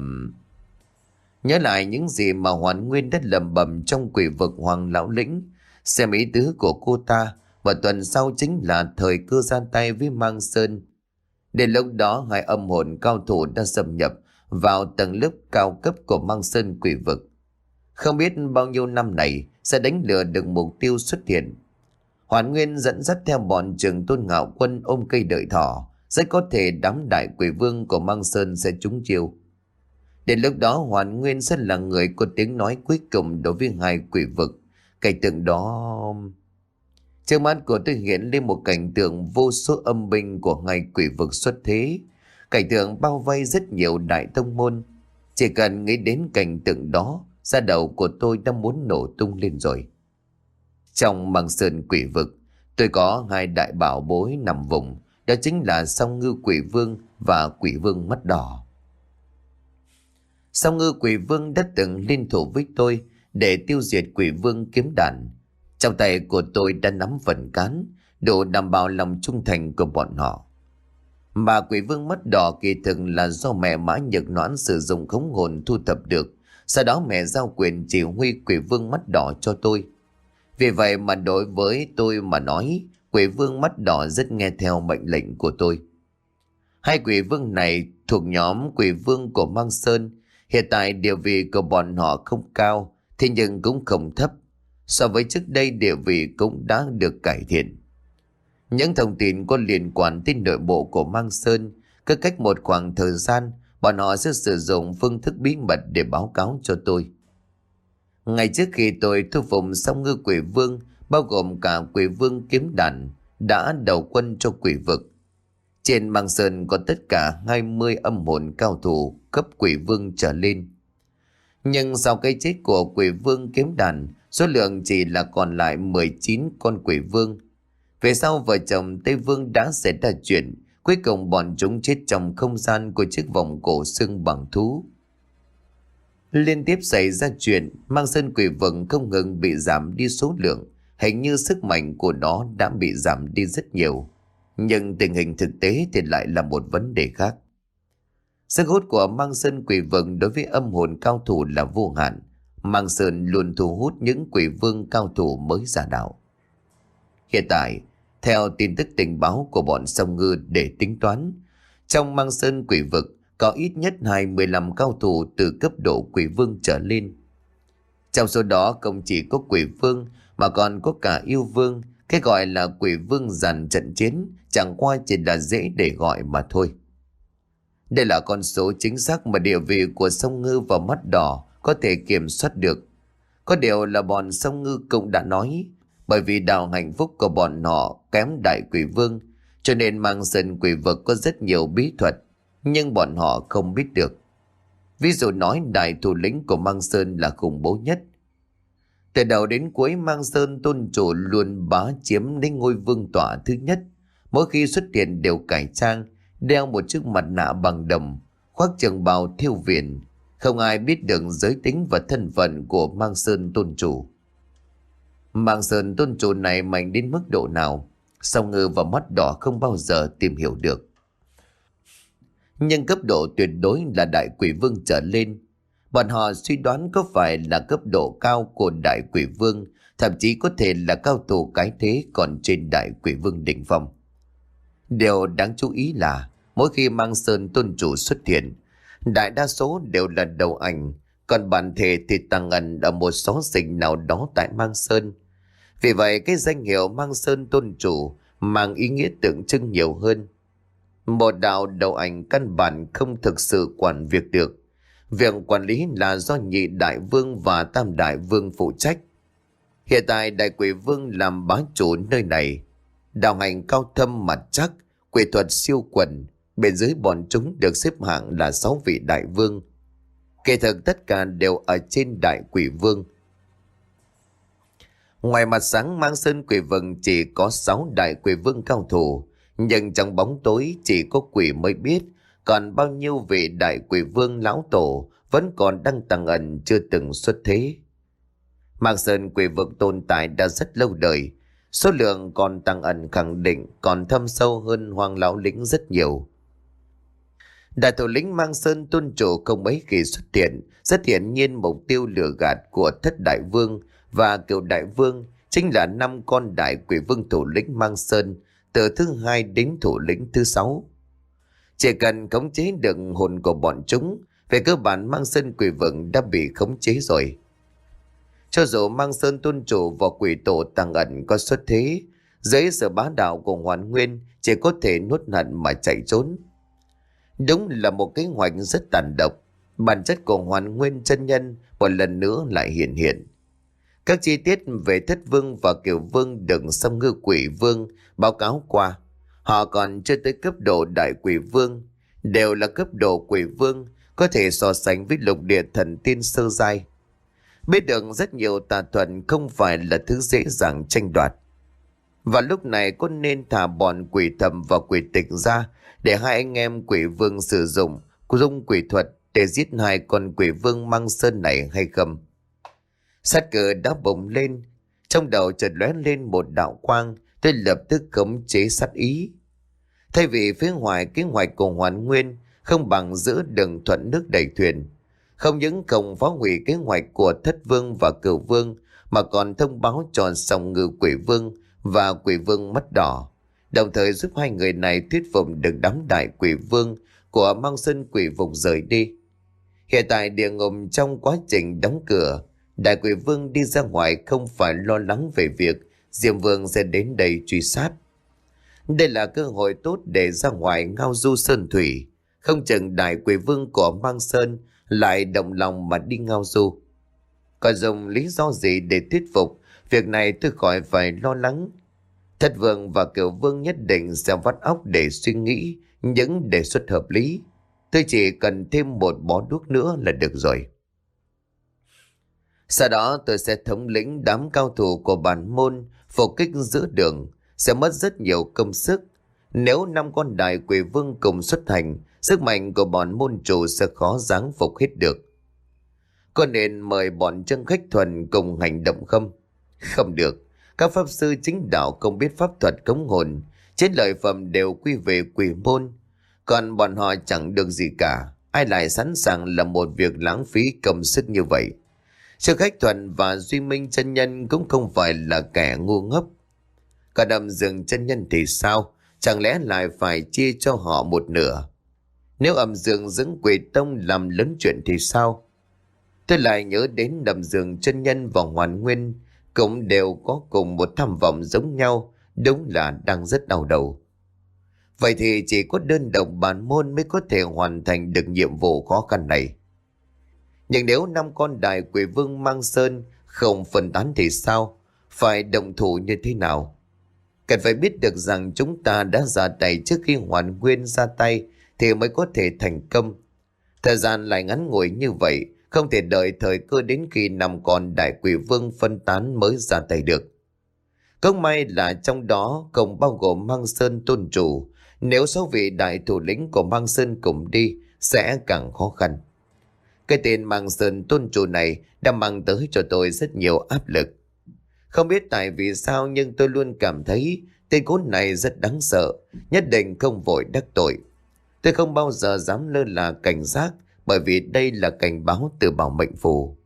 Nhớ lại những gì mà Hoàn Nguyên đã lầm bầm trong quỷ vực Hoàng Lão Lĩnh, xem ý tứ của cô ta, và tuần sau chính là thời cơ ra tay với Mang Sơn. Đến lúc đó hai âm hồn cao thủ đã xâm nhập vào tầng lớp cao cấp của Mang Sơn quỷ vực. Không biết bao nhiêu năm này sẽ đánh lừa được mục tiêu xuất hiện. Hoàn Nguyên dẫn dắt theo bọn Trường Tôn Ngạo Quân ôm cây đợi thỏ, rất có thể đám đại quỷ vương của Mang Sơn sẽ trúng chiêu. Đến lúc đó Hoàn Nguyên sẽ là người có tiếng nói cuối cùng đối với hai quỷ vực. Cảnh tượng đó... Trước mắt của tôi hiện lên một cảnh tượng vô số âm binh của hai quỷ vực xuất thế. Cảnh tượng bao vây rất nhiều đại tông môn. Chỉ cần nghĩ đến cảnh tượng đó, da đầu của tôi đã muốn nổ tung lên rồi. Trong Mang Sơn quỷ vực, tôi có hai đại bảo bối nằm vùng. Đó chính là Song Ngư Quỷ Vương và Quỷ Vương Mắt Đỏ. Song Ngư Quỷ Vương đã từng liên thủ với tôi để tiêu diệt Quỷ Vương Kiếm Đàn. Trong tay của tôi đã nắm phần cán, đủ đảm bảo lòng trung thành của bọn họ. Mà quỷ vương mắt đỏ kỳ thực là do mẹ Mã Nhược Noãn sử dụng khống hồn thu thập được. Sau đó mẹ giao quyền chỉ huy quỷ vương mắt đỏ cho tôi. Vì vậy mà đối với tôi mà nói, quỷ vương mắt đỏ rất nghe theo mệnh lệnh của tôi. Hai quỷ vương này thuộc nhóm quỷ vương của Mang Sơn. Hiện tại địa vị của bọn họ không cao, thế nhưng cũng không thấp. So với trước đây địa vị cũng đã được cải thiện. Những thông tin có liên quan đến nội bộ của Mang Sơn, cứ cách một khoảng thời gian, bọn họ sẽ sử dụng phương thức bí mật để báo cáo cho tôi. Ngay trước khi tôi thu phục xong ngư quỷ vương, bao gồm cả quỷ vương kiếm đàn, đã đầu quân cho quỷ vực. Trên Mang Sơn có tất cả hai mươi âm hồn cao thủ cấp quỷ vương trở lên. Nhưng sau cái chết của quỷ vương kiếm đàn, số lượng chỉ là còn lại mười chín con quỷ vương. Về sau vợ chồng Tây Vương đã xảy ra chuyện, cuối cùng bọn chúng chết trong không gian của chiếc vòng cổ xương bằng thú. Liên tiếp xảy ra chuyện, Mang Sơn quỷ vực không ngừng bị giảm đi số lượng, hình như sức mạnh của nó đã bị giảm đi rất nhiều. Nhưng tình hình thực tế thì lại là một vấn đề khác. Sức hút của Mang Sơn quỷ vực đối với âm hồn cao thủ là vô hạn. Mang Sơn luôn thu hút những quỷ vương cao thủ mới ra đạo. Hiện tại, theo tin tức tình báo của bọn sông ngư để tính toán, trong Mang Sơn quỷ vực có ít nhất hai mươi lăm cao thủ từ cấp độ quỷ vương trở lên. Trong số đó không chỉ có quỷ vương mà còn có cả yêu vương. Cái gọi là quỷ vương dàn trận chiến chẳng qua chỉ là dễ để gọi mà thôi. Đây là con số chính xác mà địa vị của sông ngư và mắt đỏ có thể kiểm soát được. Có điều là bọn sông ngư cũng đã nói, bởi vì đạo hạnh phúc của bọn họ kém đại quỷ vương, cho nên Mang Sơn quỷ vực có rất nhiều bí thuật, nhưng bọn họ không biết được. Ví dụ nói đại thủ lĩnh của Mang Sơn là khủng bố nhất. Từ đầu đến cuối Mang Sơn tôn chủ luôn bá chiếm đến ngôi vương tọa thứ nhất. Mỗi khi xuất hiện đều cải trang, đeo một chiếc mặt nạ bằng đồng, khoác trường bào thêu viền. Không ai biết được giới tính và thân phận của Mang Sơn tôn chủ. Mang Sơn tôn chủ này mạnh đến mức độ nào, song ngư và mắt đỏ không bao giờ tìm hiểu được. Nhưng cấp độ tuyệt đối là đại quỷ vương trở lên. Bọn họ suy đoán có phải là cấp độ cao của đại quỷ vương, thậm chí có thể là cao thủ cái thế còn trên đại quỷ vương đỉnh phong. Điều đáng chú ý là mỗi khi Mang Sơn tôn chủ xuất hiện, đại đa số đều là đầu ảnh, còn bản thể thì tàng ẩn ở một xó xỉnh nào đó tại Mang Sơn. Vì vậy cái danh hiệu Mang Sơn tôn chủ mang ý nghĩa tượng trưng nhiều hơn. Một đạo đầu ảnh căn bản không thực sự quản việc được. Việc quản lý là do nhị đại vương và tam đại vương phụ trách. Hiện tại đại quỷ vương làm bá chủ nơi này. Đạo hành cao thâm mặt chắc, quỷ thuật siêu quần. Bên dưới bọn chúng được xếp hạng là sáu vị đại vương. Kỳ thực tất cả đều ở trên đại quỷ vương. Ngoài mặt sáng Mang Sơn quỷ vực chỉ có sáu đại quỷ vương cao thủ. Nhưng trong bóng tối chỉ có quỷ mới biết còn bao nhiêu vị đại quỷ vương lão tổ vẫn còn đang tàng ẩn chưa từng xuất thế. Mang Sơn quỷ vực tồn tại đã rất lâu đời, số lượng còn tàng ẩn khẳng định còn thâm sâu hơn Hoàng lão lĩnh rất nhiều. Đại thủ lĩnh Mang Sơn tôn chủ không mấy khi xuất hiện, rất hiển nhiên mục tiêu lừa gạt của thất đại vương và cựu đại vương chính là năm con đại quỷ vương thủ lĩnh Mang Sơn, từ thứ hai đến thủ lĩnh thứ sáu. Chỉ cần khống chế được hồn của bọn chúng, về cơ bản Mang Sơn quỷ vực đã bị khống chế rồi. Cho dù Mang Sơn tôn chủ và quỷ tổ tàng ẩn có xuất thế, dưới sự bá đạo của Hoàn Nguyên chỉ có thể nuốt hận mà chạy trốn. Đúng là một kế hoạch rất tàn độc. Bản chất của Hoàn Nguyên chân nhân một lần nữa lại hiện hiện. Các chi tiết về thất vương và kiều vương được song ngư quỷ vương báo cáo qua. Họ còn chưa tới cấp độ đại quỷ vương, đều là cấp độ quỷ vương, có thể so sánh với lục địa thần tiên sơ giai. Biết được rất nhiều tà thuật không phải là thứ dễ dàng tranh đoạt. Và lúc này có nên thả bọn quỷ thầm và quỷ tịch ra để hai anh em quỷ vương sử dụng dung quỷ thuật để giết hai con quỷ vương Mang Sơn này hay không? Sát cờ đã bùng lên, trong đầu chợt lóe lên một đạo quang, tôi lập tức khống chế sát ý. Thay vì phía ngoài kế hoạch của Hoàn Nguyên không bằng giữ đường thuận nước đẩy thuyền, không những không phá hủy kế hoạch của Thất Vương và Cửu Vương mà còn thông báo cho Song Ngư Quỷ Vương và Quỷ Vương Mắt Đỏ, đồng thời giúp hai người này thuyết phục được đám đại quỷ vương của Mang Sơn Quỷ Vực rời đi. Hiện tại địa ngục trong quá trình đóng cửa, đại quỷ vương đi ra ngoài không phải lo lắng về việc Diêm Vương sẽ đến đây truy sát. Đây là cơ hội tốt để ra ngoài ngao du sơn thủy, không chừng đại quỷ vương của Mang Sơn lại động lòng mà đi ngao du. Còn dùng lý do gì để thuyết phục việc này tôi khỏi phải lo lắng. Thất Vương và Cửu Vương nhất định sẽ vắt óc để suy nghĩ những đề xuất hợp lý. Tôi chỉ cần thêm một bó đuốc nữa là được rồi. Sau đó tôi sẽ thống lĩnh đám cao thủ của bản môn phục kích giữa đường, sẽ mất rất nhiều công sức. Nếu năm con đại quỷ vương cùng xuất hành, sức mạnh của bọn môn chủ sẽ khó giáng phục hết được. Có nên mời bọn chân khách thuần cùng hành động không? Không được. Các pháp sư chính đạo không biết pháp thuật cống hồn, chiến lợi phẩm đều quy về quỷ môn, còn bọn họ chẳng được gì cả. Ai lại sẵn sàng làm một việc lãng phí công sức như vậy? Sư Khách Thuần và Duy Minh chân nhân cũng không phải là kẻ ngu ngốc. Còn Âm Dương chân nhân thì sao? Chẳng lẽ lại phải chia cho họ một nửa? Nếu Âm Dương dẫn Quỷ Tông làm lớn chuyện thì sao? Tôi lại nhớ đến Âm Dương chân nhân và Hoàn Nguyên cũng đều có cùng một tham vọng giống nhau, đúng là đang rất đau đầu. Vậy thì chỉ có đơn độc bản môn mới có thể hoàn thành được nhiệm vụ khó khăn này. Nhưng nếu năm con đại quỷ vương Mang Sơn không phân tán thì sao? Phải động thủ như thế nào? Cần phải biết được rằng chúng ta đã ra tay trước khi Hoàn Nguyên ra tay thì mới có thể thành công. Thời gian lại ngắn ngủi như vậy, không thể đợi thời cơ đến khi năm con đại quỷ vương phân tán mới ra tay được. Không may là trong đó không bao gồm Mang Sơn tôn chủ. Nếu sáu vị đại thủ lĩnh của Mang Sơn cùng đi sẽ càng khó khăn. Cái tên Mang Sơn tôn chủ này đã mang tới cho tôi rất nhiều áp lực. Không biết tại vì sao nhưng tôi luôn cảm thấy tên cốt này rất đáng sợ, nhất định không vội đắc tội. Tôi không bao giờ dám lơ là cảnh giác, bởi vì đây là cảnh báo từ bảo mệnh phù.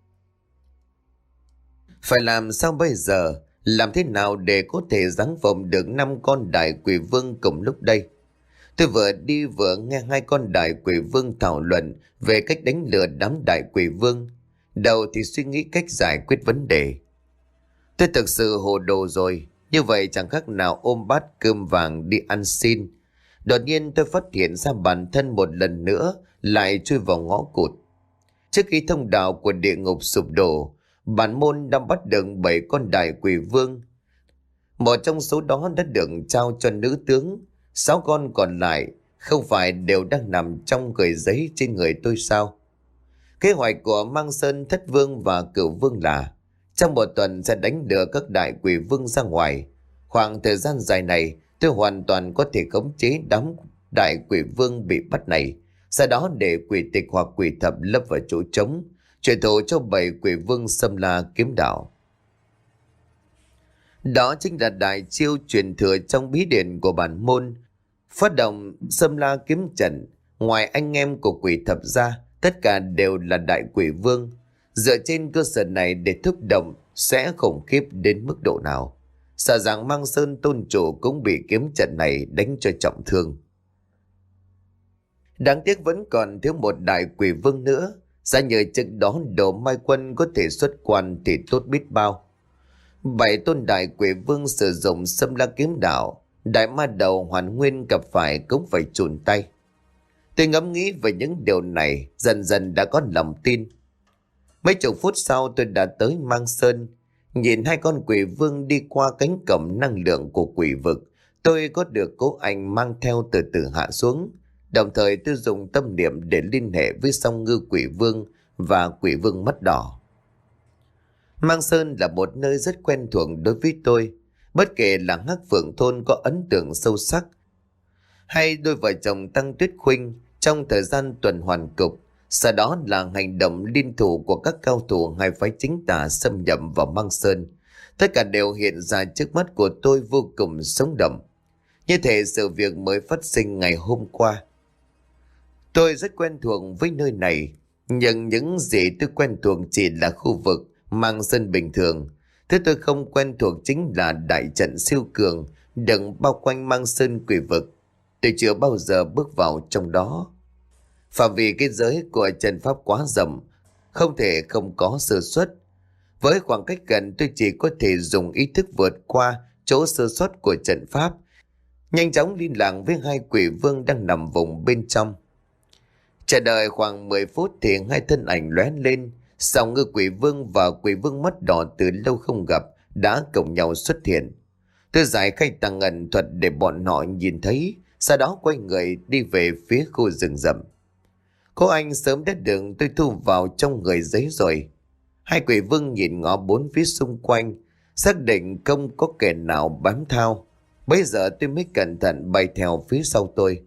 Phải làm sao bây giờ? Làm thế nào để có thể giáng phòng được năm con đại quỷ vương cùng lúc đây? Tôi vừa đi vừa nghe hai con đại quỷ vương thảo luận về cách đánh lừa đám đại quỷ vương. Đầu thì suy nghĩ cách giải quyết vấn đề. Tôi thực sự hồ đồ rồi. Như vậy chẳng khác nào ôm bát cơm vàng đi ăn xin. Đột nhiên tôi phát hiện ra bản thân một lần nữa lại chui vào ngõ cụt. Trước khi thông đạo của địa ngục sụp đổ, bản môn đã bắt được bảy con đại quỷ vương. Một trong số đó đã được trao cho nữ tướng. Sáu con còn lại không phải đều đang nằm trong gửi giấy trên người tôi sao? Kế hoạch của Mang Sơn, Thất Vương và Cửu Vương là trong một tuần sẽ đánh lừa các đại quỷ vương ra ngoài. Khoảng thời gian dài này tôi hoàn toàn có thể khống chế đám đại quỷ vương bị bắt này, sau đó để quỷ tịch hoặc quỷ thập lấp vào chỗ trống, truyền thụ cho bảy quỷ vương xâm la kiếm đạo. Đó chính là đại chiêu truyền thừa trong bí điển của bản môn. Phát động xâm la kiếm trận, ngoài anh em của quỷ thập ra, tất cả đều là đại quỷ vương. Dựa trên cơ sở này để thúc động sẽ khủng khiếp đến mức độ nào? Sợ rằng Mang Sơn tôn chủ cũng bị kiếm trận này đánh cho trọng thương. Đáng tiếc vẫn còn thiếu một đại quỷ vương nữa. Giá nhờ trước đó Đồ Mai Quân có thể xuất quan thì tốt biết bao. Bảy tôn đại quỷ vương sử dụng xâm la kiếm đạo, đại ma đầu Hoàn Nguyên gặp phải cũng phải chùn tay. Tôi ngẫm nghĩ về những điều này, dần dần đã có lòng tin. Mấy chục phút sau tôi đã tới Mang Sơn. Nhìn hai con quỷ vương đi qua cánh cổng năng lượng của quỷ vực, tôi có được Cố Anh mang theo từ từ hạ xuống. Đồng thời tôi dùng tâm niệm để liên hệ với Song Ngư Quỷ Vương và Quỷ Vương Mắt Đỏ. Mang Sơn là một nơi rất quen thuộc đối với tôi. Bất kể là Hắc Phượng Thôn có ấn tượng sâu sắc, hay đôi vợ chồng Tăng Tuyết Khuynh trong thời gian tuần hoàn cục, sau đó là hành động liên thủ của các cao thủ hai phái chính tà xâm nhập vào Mang Sơn, tất cả đều hiện ra trước mắt của tôi vô cùng sống động. như thể sự việc mới phát sinh ngày hôm qua. Tôi rất quen thuộc với nơi này, nhưng những gì tôi quen thuộc chỉ là khu vực mang sân bình thường. Thứ tôi không quen thuộc chính là đại trận siêu cường đừng bao quanh mang sơn quỷ vực. Tôi chưa bao giờ bước vào trong đó. Phạm vi cái giới của trận pháp quá rộng, không thể không có sơ suất. Với khoảng cách gần, tôi chỉ có thể dùng ý thức vượt qua chỗ sơ suất của trận pháp, nhanh chóng liên lạc với hai quỷ vương đang nằm vùng bên trong. Chờ đợi khoảng mười phút thì hai thân ảnh lóe lên, sau ngư quỷ vương và quỷ vương mắt đỏ từ lâu không gặp đã cùng nhau xuất hiện. Tôi giải khai tàng ẩn thuật để bọn họ nhìn thấy, sau đó quay người đi về phía khu rừng rậm. Cô anh sớm đã được tôi thu vào trong người giấy rồi. Hai quỷ vương nhìn ngó bốn phía xung quanh, xác định không có kẻ nào bám thao. Bây giờ tôi mới cẩn thận bay theo phía sau tôi.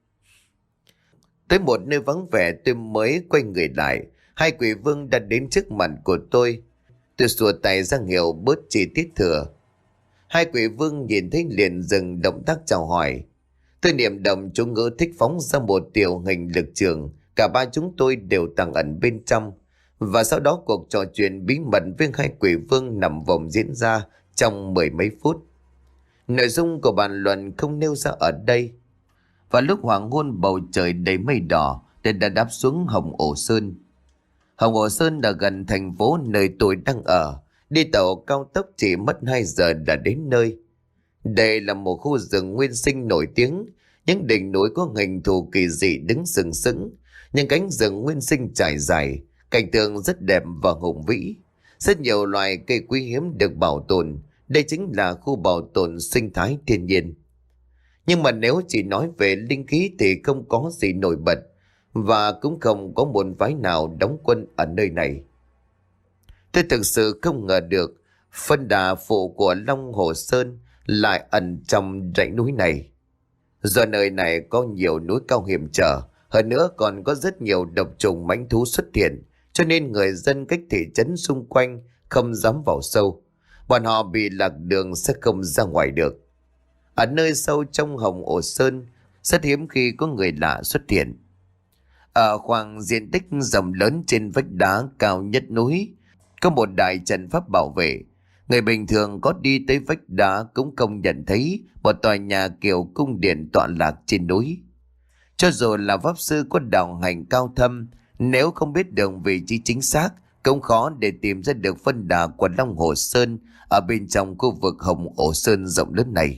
Tới một nơi vắng vẻ tôi mới quay người lại. Hai quỷ vương đã đến trước mặt của tôi. Tôi xua tay ra hiệu bớt chi tiết thừa. Hai quỷ vương nhìn thấy liền dừng động tác chào hỏi. Tôi niệm động chú ngữ thích phóng ra một tiểu hình lực trường. Cả ba chúng tôi đều tàng ẩn bên trong. Và sau đó cuộc trò chuyện bí mật với hai quỷ vương nằm vòng diễn ra trong mười mấy phút. Nội dung của bàn luận không nêu ra ở đây. Và lúc hoàng hôn bầu trời đầy mây đỏ để đã đáp xuống Hồng Ổ Sơn. Hồng Ổ Sơn là gần thành phố nơi tôi đang ở. Đi tàu cao tốc chỉ mất hai giờ đã đến nơi. Đây là một khu rừng nguyên sinh nổi tiếng. Những đỉnh núi có hình thù kỳ dị đứng sừng sững. Những cánh rừng nguyên sinh trải dài. Cảnh tượng rất đẹp và hùng vĩ. Rất nhiều loài cây quý hiếm được bảo tồn. Đây chính là khu bảo tồn sinh thái thiên nhiên. Nhưng mà nếu chỉ nói về linh khí thì không có gì nổi bật. Và cũng không có môn phái nào đóng quân ở nơi này. Tôi thực sự không ngờ được phân đà phụ của Long Hồ Sơn lại ẩn trong dãy núi này. Do nơi này có nhiều núi cao hiểm trở, hơn nữa còn có rất nhiều độc trùng mãnh thú xuất hiện, cho nên người dân cách thị trấn xung quanh không dám vào sâu. Bọn họ bị lạc đường sẽ không ra ngoài được. Ở nơi sâu trong Hồng Ổ Sơn, rất hiếm khi có người lạ xuất hiện. Ở khoảng diện tích rộng lớn trên vách đá cao nhất núi, có một đại trận pháp bảo vệ. Người bình thường có đi tới vách đá cũng không nhận thấy một tòa nhà kiểu cung điện tọa lạc trên núi. Cho dù là pháp sư có đạo hành cao thâm, nếu không biết đường vị trí chính xác, cũng khó để tìm ra được phân đà của Long Hồ Sơn ở bên trong khu vực Hồng Ổ Sơn rộng lớn này.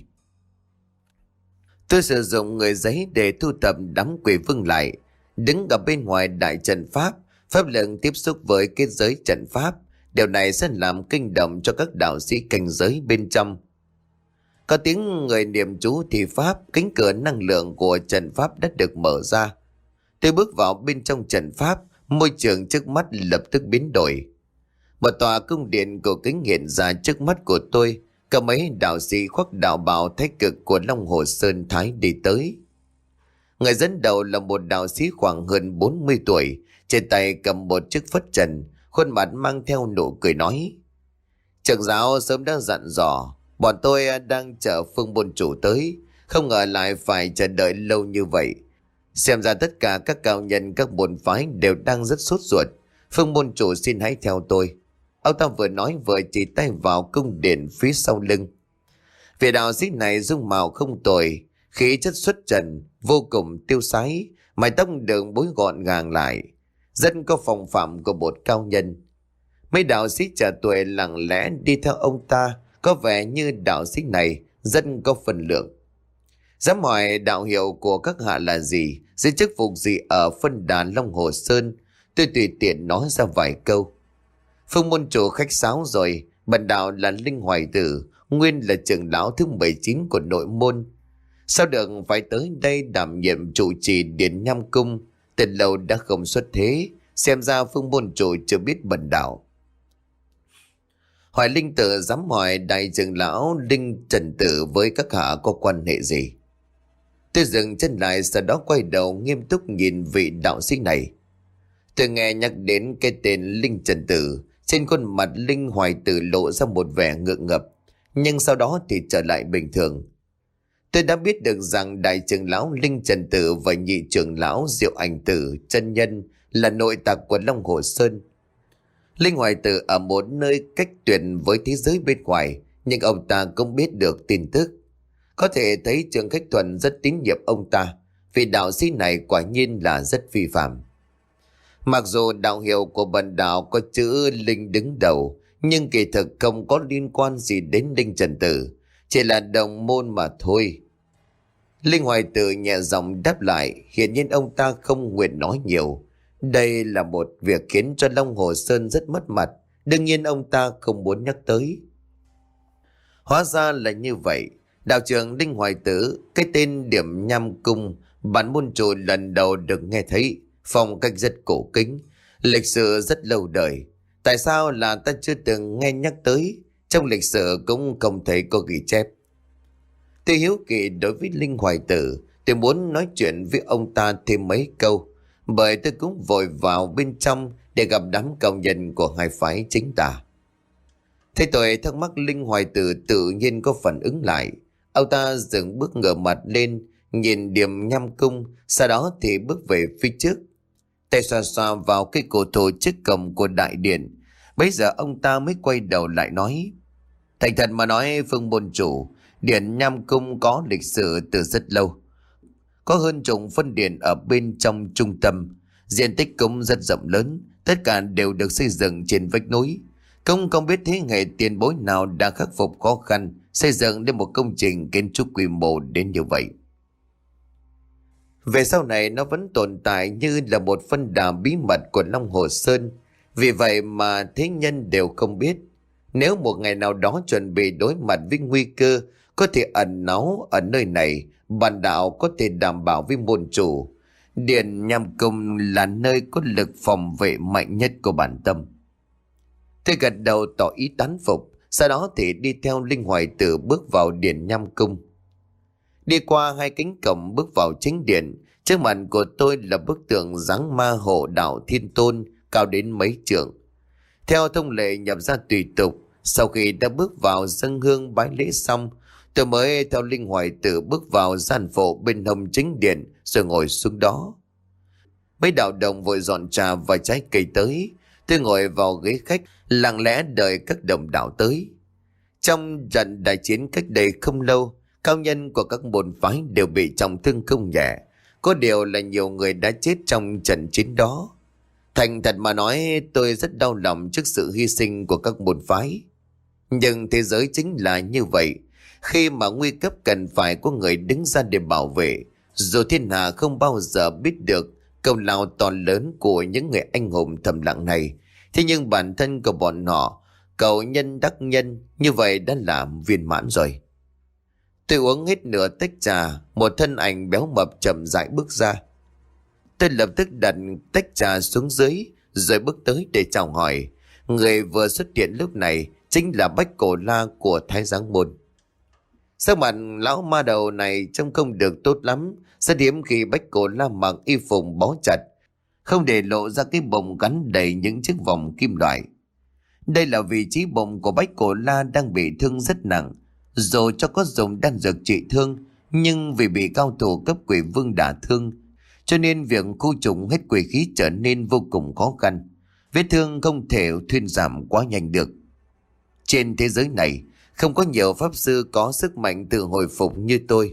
Tôi sử dụng người giấy để thu thập đám quỷ vương lại, đứng ở bên ngoài đại trận pháp, pháp lực tiếp xúc với kết giới trận pháp. Điều này sẽ làm kinh động cho các đạo sĩ cảnh giới bên trong. Có tiếng người niệm chú thì pháp, cánh cửa năng lượng của trận pháp đã được mở ra. Tôi bước vào bên trong trận pháp, môi trường trước mắt lập tức biến đổi. Một tòa cung điện cổ kính hiện ra trước mắt của tôi. Cả mấy đạo sĩ khoác đạo bào thái cực của Long Hồ Sơn Thái đi tới. Người dẫn đầu là một đạo sĩ khoảng hơn bốn mươi tuổi, trên tay cầm một chiếc phất trần, khuôn mặt mang theo nụ cười nói: Trưởng giáo sớm đã dặn dò, bọn tôi đang chờ Phương môn chủ tới, không ngờ lại phải chờ đợi lâu như vậy. Xem ra tất cả các cao nhân các môn phái đều đang rất sốt ruột. Phương môn chủ xin hãy theo tôi. Ông ta vừa nói vừa chỉ tay vào cung điện phía sau lưng. Vị đạo sĩ này dung mạo không tồi, khí chất xuất trần, vô cùng tiêu sái, mái tóc đường búi gọn gàng lại, rất có phong phạm của một cao nhân. Mấy đạo sĩ trẻ tuổi lặng lẽ đi theo ông ta, có vẻ như đạo sĩ này rất có phần lượng. Dám hỏi đạo hiệu của các hạ là gì, giữ chức vụ gì ở phân đà Long Hồ Sơn, tôi tùy tiện nói ra vài câu. Phương môn chủ khách sáo rồi, bần đạo là Linh Hoài Tử, nguyên là trưởng lão thứ mười chín của nội môn. Sao được phải tới đây đảm nhiệm trụ trì Điện Nham Cung, từ lâu đã không xuất thế, xem ra phương môn chủ chưa biết bần đạo. Hoài Linh Tử dám hỏi đại trưởng lão Linh Trần Tử với các hạ có quan hệ gì? Tôi dừng chân lại, sau đó quay đầu nghiêm túc nhìn vị đạo sĩ này. Tôi nghe nhắc đến cái tên Linh Trần Tử, trên khuôn mặt Linh Hoài Tử lộ ra một vẻ ngượng ngập, nhưng sau đó thì trở lại bình thường. Tôi đã biết được rằng đại trưởng lão Linh Trần Tử và nhị trưởng lão Diệu Ảnh Tử chân nhân là nội tặc của Long Hồ Sơn. Linh Hoài Tử ở một nơi cách tuyệt với thế giới bên ngoài, nhưng ông ta cũng biết được tin tức. Có thể thấy Trương Khách Thuần rất tín nhiệm ông ta, vì đạo sĩ này quả nhiên là rất phi phạm. Mặc dù đạo hiệu của bần đạo có chữ Linh đứng đầu, nhưng kỳ thực không có liên quan gì đến Linh Trần Tử, chỉ là đồng môn mà thôi. Linh Hoài Tử nhẹ giọng đáp lại, hiển nhiên ông ta không nguyện nói nhiều. Đây là một việc khiến cho Long Hồ Sơn rất mất mặt, đương nhiên ông ta không muốn nhắc tới. Hóa ra là như vậy. Đạo trưởng Linh Hoài Tử, cái tên Điểm Nham Cung, bản môn chủ lần đầu được nghe thấy, phong cách rất cổ kính, lịch sử rất lâu đời. Tại sao là ta chưa từng nghe nhắc tới? Trong lịch sử cũng không thấy có ghi chép. Tôi hiếu kỳ đối với Linh Hoài Tử, tôi muốn nói chuyện với ông ta thêm mấy câu, bởi tôi cũng vội vào bên trong để gặp đám cao nhân của hai phái chính tà. Thế tôi thắc mắc, Linh Hoài Tử tự nhiên có phản ứng lại. Ông ta dừng bước ngửa mặt lên, nhìn Điểm Nham Cung, sau đó thì bước về phía trước. Tay xoa xoa vào cái cổ thụ trước cổng của đại điện. Bây giờ ông ta mới quay đầu lại nói: thành thật mà nói, Phương môn chủ, điện Nham Cung có lịch sử từ rất lâu. Có hơn chục phân điện ở bên trong trung tâm, diện tích cũng rất rộng lớn, tất cả đều được xây dựng trên vách núi. Không không biết thế hệ tiền bối nào đã khắc phục khó khăn xây dựng đến một công trình kiến trúc quy mô đến như vậy. Về sau này nó vẫn tồn tại như là một phân đà bí mật của Long Hồ Sơn, vì vậy mà thế nhân đều không biết. Nếu một ngày nào đó chuẩn bị đối mặt với nguy cơ có thể ẩn náu ở nơi này, bản đạo có thể đảm bảo với môn chủ, điện Nham Cung là nơi có lực phòng vệ mạnh nhất của bản tâm. Tôi gật đầu tỏ ý tán phục, sau đó thì đi theo Linh Hoài Tử bước vào điện Nham Cung. Đi qua hai cánh cổng bước vào chính điện, trước mặt của tôi là bức tượng dáng ma hộ đạo Thiên Tôn cao đến mấy trượng. Theo thông lệ nhập ra tùy tục, sau khi đã bước vào dâng hương bái lễ xong, tôi mới theo Linh Hoài Tử bước vào gian phổ bên hông chính điện rồi ngồi xuống đó. Mấy đạo đồng vội dọn trà và trái cây tới, tôi ngồi vào ghế khách lặng lẽ đợi các đồng đạo tới. Trong trận đại chiến cách đây không lâu, cao nhân của các môn phái đều bị trọng thương không nhẹ, có điều là nhiều người đã chết trong trận chiến đó. Thành thật mà nói, tôi rất đau lòng trước sự hy sinh của các môn phái. Nhưng thế giới chính là như vậy, khi mà nguy cấp cần phải có người đứng ra để bảo vệ. Dù thiên hạ không bao giờ biết được công lao to lớn của những người anh hùng thầm lặng này, thế nhưng bản thân của bọn họ, cầu nhân đắc nhân, như vậy đã là viên mãn rồi. Tôi uống hết nửa tách trà, một thân ảnh béo mập chậm rãi bước ra. Tôi lập tức đặt tách trà xuống dưới, rồi bước tới để chào hỏi. Người vừa xuất hiện lúc này chính là Bách Cổ La của Thái Giáng Môn. Sắc mặt lão ma đầu này trông không được tốt lắm, rất hiếm khi Bách Cổ La mặc y phục bó chặt, không để lộ ra cái bụng gắn đầy những chiếc vòng kim loại. Đây là vị trí bụng của Bách Cổ La đang bị thương rất nặng. Dù cho có dùng đan dược trị thương, nhưng vì bị cao thủ cấp quỷ vương đả thương, cho nên việc khu trùng hết quỷ khí trở nên vô cùng khó khăn. Vết thương không thể thuyên giảm quá nhanh được. Trên thế giới này, không có nhiều pháp sư có sức mạnh tự hồi phục như tôi.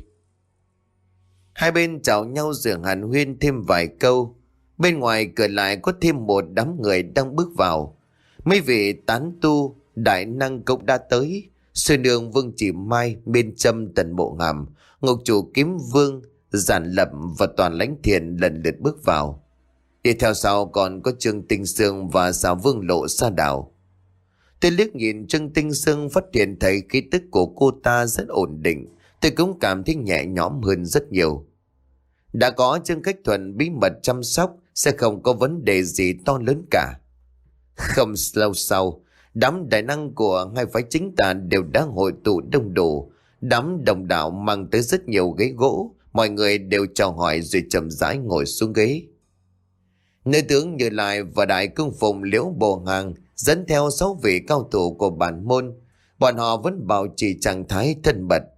Hai bên chào nhau rồi hàn huyên thêm vài câu. Bên ngoài cửa lại có thêm một đám người đang bước vào. Mấy vị tán tu, đại năng cũng đã tới. Sư nương Vương Chỉ Mai, Biên Châm, Tần Bộ Ngàm, Ngục Chủ Kiếm Vương, Giản Lập và Toàn Lãnh Thiền lần lượt bước vào. Đi theo sau còn có Trương Tinh Sương và Xà Vương Lộ Sa Đảo. Tôi liếc nhìn Trương Tinh Sương, phát hiện thấy khí tức của cô ta rất ổn định. Tôi cũng cảm thấy nhẹ nhõm hơn rất nhiều. Đã có Trương Khách Thuần bí mật chăm sóc, sẽ không có vấn đề gì to lớn cả. Không lâu sau, đám đại năng của hai phái chính tà đều đã hội tụ đông đủ. Đám đồng đạo mang tới rất nhiều ghế gỗ, mọi người đều chào hỏi rồi chậm rãi ngồi xuống ghế. Nơi tướng Như Lai và đại cung phụng Liễu Bồ Hàng dẫn theo sáu vị cao thủ của bản môn. Bọn họ vẫn bảo trì trạng thái thân mật.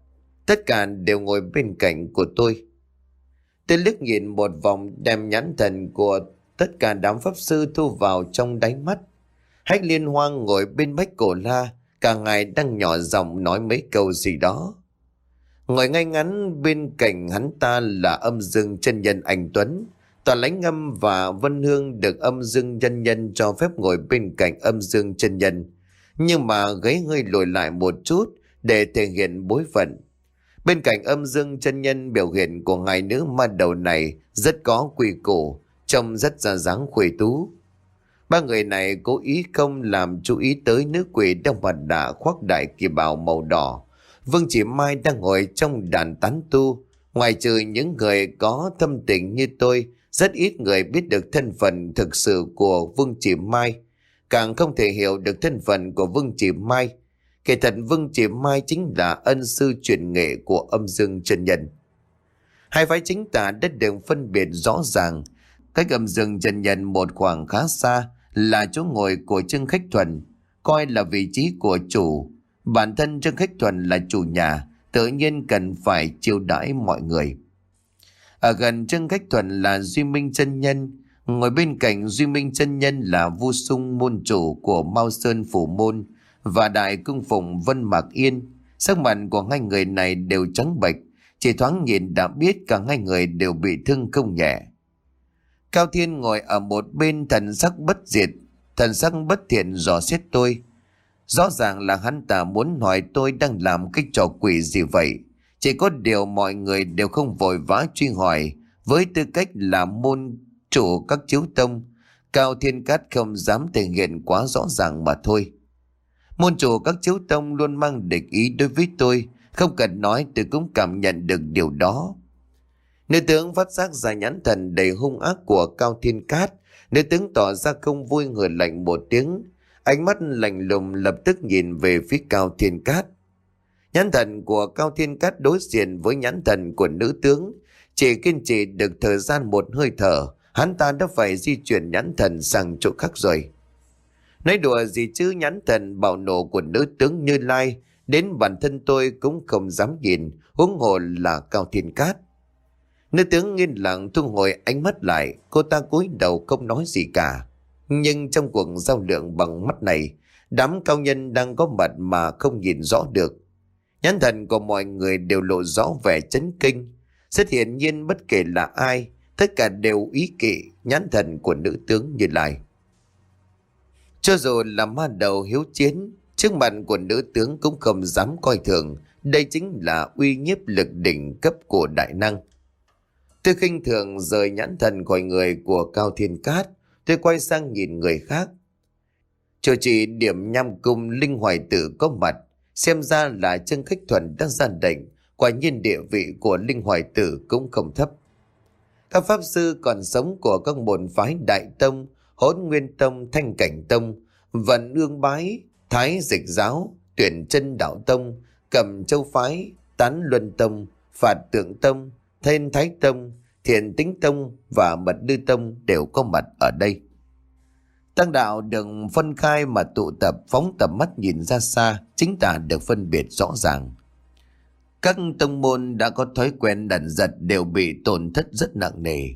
Tất cả đều ngồi bên cạnh của tôi. Tôi liếc nhìn một vòng, đem nhãn thần của tất cả đám pháp sư thu vào trong đáy mắt. Hách Liên Hoang ngồi bên Bách Cổ La, cả ngày đang nhỏ giọng nói mấy câu gì đó. Ngồi ngay ngắn bên cạnh hắn ta là Âm Dương chân nhân anh Tuấn. Toàn Lãnh Ngâm và Vân Hương được Âm Dương chân nhân cho phép ngồi bên cạnh Âm Dương chân nhân, nhưng mà ghế hơi lùi lại một chút để thể hiện bối phận. Bên cạnh Âm Dương chân nhân, biểu hiện của ngài nữ ma đầu này rất có quy củ, trông rất ra dáng khuê tú. Ba người này cố ý không làm chú ý tới nữ quỷ đang mặt nạ khoác đại kỳ bào màu đỏ. Vương Chỉ Mai đang ngồi trong đàn tán tu. Ngoài trừ những người có thâm tình như tôi, rất ít người biết được thân phận thực sự của Vương Chỉ Mai, càng không thể hiểu được thân phận của Vương Chỉ Mai. Kể thật, Vương Chỉ Mai chính là ân sư truyền nghệ của Âm Dương chân nhân. Hai phái chính tả đã được phân biệt rõ ràng. Cách Âm Dương chân nhân một khoảng khá xa là chỗ ngồi của Trương Khách Thuần, coi là vị trí của chủ. Bản thân Trương Khách Thuần là chủ nhà, tự nhiên cần phải chiêu đãi mọi người. Ở gần Trương Khách Thuần là Duy Minh chân nhân, ngồi bên cạnh Duy Minh chân nhân là Vu Sung môn chủ của Mao Sơn Phủ Môn và Đại Cung Phụng Vân Mạc Yên. Sắc mặt của hai người này đều trắng bệch, chỉ thoáng nhìn đã biết cả hai người đều bị thương không nhẹ. Cao Thiên ngồi ở một bên, thần sắc bất diệt, thần sắc bất thiện dò xét tôi. Rõ ràng là hắn ta muốn hỏi tôi đang làm cái trò quỷ gì vậy. Chỉ có điều mọi người đều không vội vã truy hỏi. Với tư cách là môn chủ các chiếu tông, Cao Thiên Cát không dám thể hiện quá rõ ràng mà thôi. Môn chủ các chiếu tông luôn mang địch ý đối với tôi, không cần nói tôi cũng cảm nhận được điều đó. Nữ tướng phát giác ra nhãn thần đầy hung ác của Cao Thiên Cát. Nữ tướng tỏ ra không vui, hừ lạnh một tiếng, ánh mắt lạnh lùng lập tức nhìn về phía Cao Thiên Cát. Nhãn thần của Cao Thiên Cát đối diện với nhãn thần của nữ tướng, chỉ kiên trì được thời gian một hơi thở, hắn ta đã phải di chuyển nhãn thần sang chỗ khác rồi. Nói đùa gì chứ, nhãn thần bạo nộ của nữ tướng Như Lai đến bản thân tôi cũng không dám nhìn, huống hồ là Cao Thiên Cát. Nữ tướng yên lặng thu hồi ánh mắt lại, cô ta cúi đầu không nói gì cả. Nhưng trong cuộc giao lượng bằng mắt này, đám cao nhân đang có mặt mà không nhìn rõ được. Nhãn thần của mọi người đều lộ rõ vẻ chấn kinh. Rất hiển nhiên bất kể là ai, tất cả đều ý kỵ nhãn thần của nữ tướng Như Lai. Cho dù là ma đầu hiếu chiến, trước mặt của nữ tướng cũng không dám coi thường. Đây chính là uy nhiếp lực đỉnh cấp của đại năng. Tôi khinh thường rời nhãn thần khỏi người của Cao Thiên Cát. Tôi quay sang nhìn người khác. Chủ trì điểm nham cung Linh Hoài Tử có mặt. Xem ra là Trương Khách Thuần đang ra lệnh. Quả nhiên địa vị của Linh Hoài Tử cũng không thấp. Các pháp sư còn sống của các môn phái Đại Tông, Hỗn Nguyên Tông, Thanh Cảnh Tông, Vận Ương Bái, Thái Dịch Giáo, Tuyển Chân Đạo Tông, Cẩm Châu Phái, Tán Luân Tông, Phạt Tượng Tông, Thiên Thái Tông, Thiện Tính Tông và Mật Lư Tông đều có mặt ở đây. Tăng đạo được phân khai mà tụ tập, phóng tầm mắt nhìn ra xa, chính tả được phân biệt rõ ràng. Các tông môn đã có thói quen đần giật đều bị tổn thất rất nặng nề.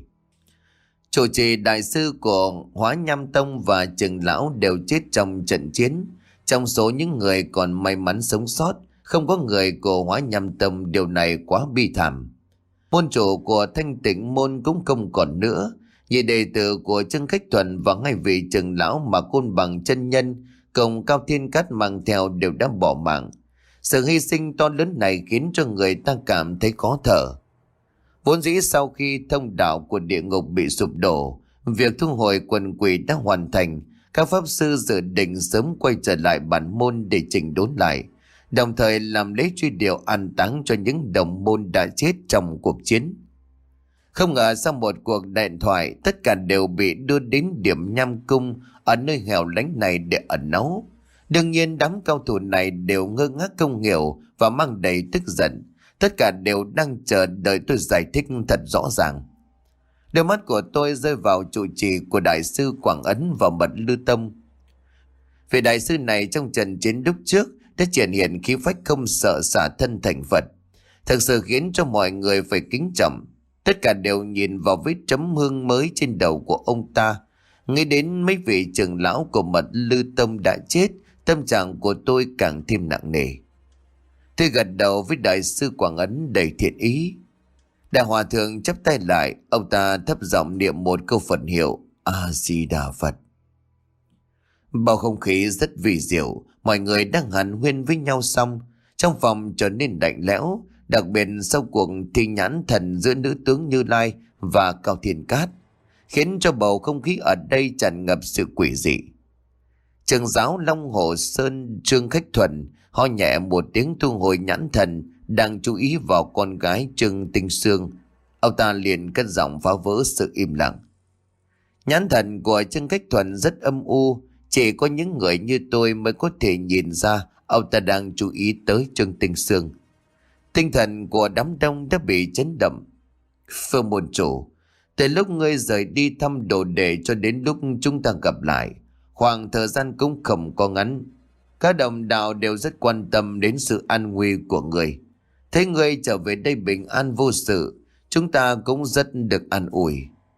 Chủ trì đại sư của Hóa Nham Tông và Trường Lão đều chết trong trận chiến. Trong số những người còn may mắn sống sót, không có người của Hóa Nham Tông, điều này quá bi thảm. Môn chủ của Thanh Tịnh Môn cũng không còn nữa. Nhị đệ tử của Trương Khách Thuần và ngay vị Trường Lão mà Côn Bằng chân nhân cùng Cao Thiên Cát mang theo đều đã bỏ mạng. Sự hy sinh to lớn này khiến cho người ta cảm thấy khó thở. Vốn dĩ sau khi thông đạo của địa ngục bị sụp đổ, việc thu hồi quần quỷ đã hoàn thành. Các pháp sư dự định sớm quay trở lại bản môn để chỉnh đốn lại, đồng thời làm lễ truy điệu an táng cho những đồng môn đã chết trong cuộc chiến. Không ngờ sau một cuộc điện thoại, tất cả đều bị đưa đến điểm nham cung ở nơi hẻo lánh này để ẩn náu. Đương nhiên đám cao thủ này đều ngơ ngác không hiểu và mang đầy tức giận. Tất cả đều đang chờ đợi tôi giải thích thật rõ ràng. Đôi mắt của tôi rơi vào trụ trì của đại sư Quảng Ấn và Mật Lư Tông. Vị đại sư này trong trận chiến lúc trước đã triển hiện khí phách không sợ xả thân thành Phật. thực sự khiến cho mọi người phải kính trọng. Tất cả đều nhìn vào vết chấm hương mới trên đầu của ông ta. Nghĩ đến mấy vị trưởng lão của Mật Lư Tông đã chết, tâm trạng của tôi càng thêm nặng nề. Tôi gật đầu với đại sư Quảng Ấn đầy thiện ý. Đại hòa thượng chắp tay lại, ông ta thấp giọng niệm một câu Phật hiệu: A Di Đà Phật. Bầu không khí rất vi diệu, mọi người đang hàn huyên với nhau xong, trong phòng trở nên lạnh lẽo, đặc biệt sau cuộc thi nhãn thần giữa nữ tướng Như Lai và Cao Thiên Cát, khiến cho bầu không khí ở đây tràn ngập sự quỷ dị. Trưởng giáo Long Hồ Sơn Trương Khách Thuần ho nhẹ một tiếng thu hồi nhãn thần, đang chú ý vào con gái Trương Tinh Sương. Ông ta liền cất giọng phá vỡ sự im lặng. Nhãn thần của Trương Khách Thuần rất âm u, chỉ có những người như tôi mới có thể nhìn ra ông ta đang chú ý tới Trương Tinh Sương. Tinh thần của đám đông đã bị chấn động. Phương môn chủ, từ lúc ngươi rời đi thăm đồ đệ cho đến lúc chúng ta gặp lại, khoảng thời gian cũng không có ngắn. Các đồng đạo đều rất quan tâm đến sự an nguy của ngươi. Thấy ngươi trở về đây bình an vô sự, chúng ta cũng rất được an ủi.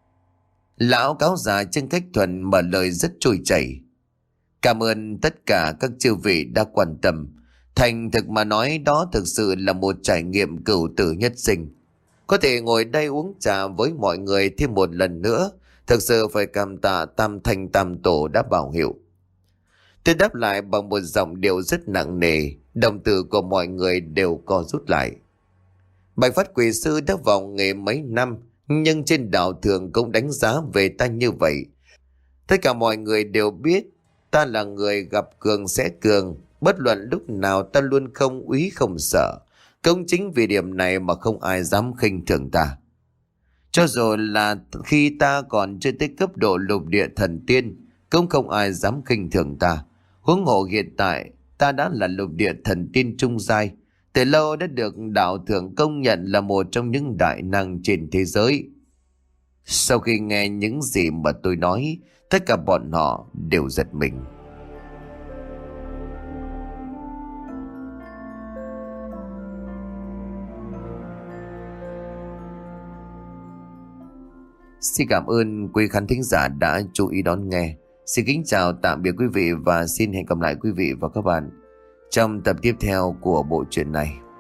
Lão cáo già Trương Khách Thuần mở lời rất trôi chảy. Cảm ơn tất cả các chư vị đã quan tâm. Thành thực mà nói, đó thực sự là một trải nghiệm cửu tử nhất sinh. Có thể ngồi đây uống trà với mọi người thêm một lần nữa, thực sự phải cảm tạ Tam Thanh Tam Tổ đã bảo hiệu. Tôi đáp lại bằng một giọng điệu rất nặng nề, đồng tử của mọi người đều co rút lại. Bạch Phát Quỷ Sư đã vào nghề mấy năm, nhưng trên đạo thường cũng đánh giá về ta như vậy. Tất cả mọi người đều biết ta là người gặp cường sẽ cường, bất luận lúc nào ta luôn không úy không sợ. Cũng chính vì điểm này mà không ai dám khinh thường ta. Cho dù là khi ta còn chưa tới cấp độ lục địa thần tiên, cũng không ai dám khinh thường ta. Huống hồ hiện tại ta đã là lục địa thần tiên trung giai, từ lâu đã được đạo thượng công nhận là một trong những đại năng trên thế giới. Sau khi nghe những gì mà tôi nói, tất cả bọn họ đều giật mình. Xin cảm ơn quý khán thính giả đã chú ý đón nghe. Xin kính chào tạm biệt quý vị và xin hẹn gặp lại quý vị và các bạn trong tập tiếp theo của bộ truyện này.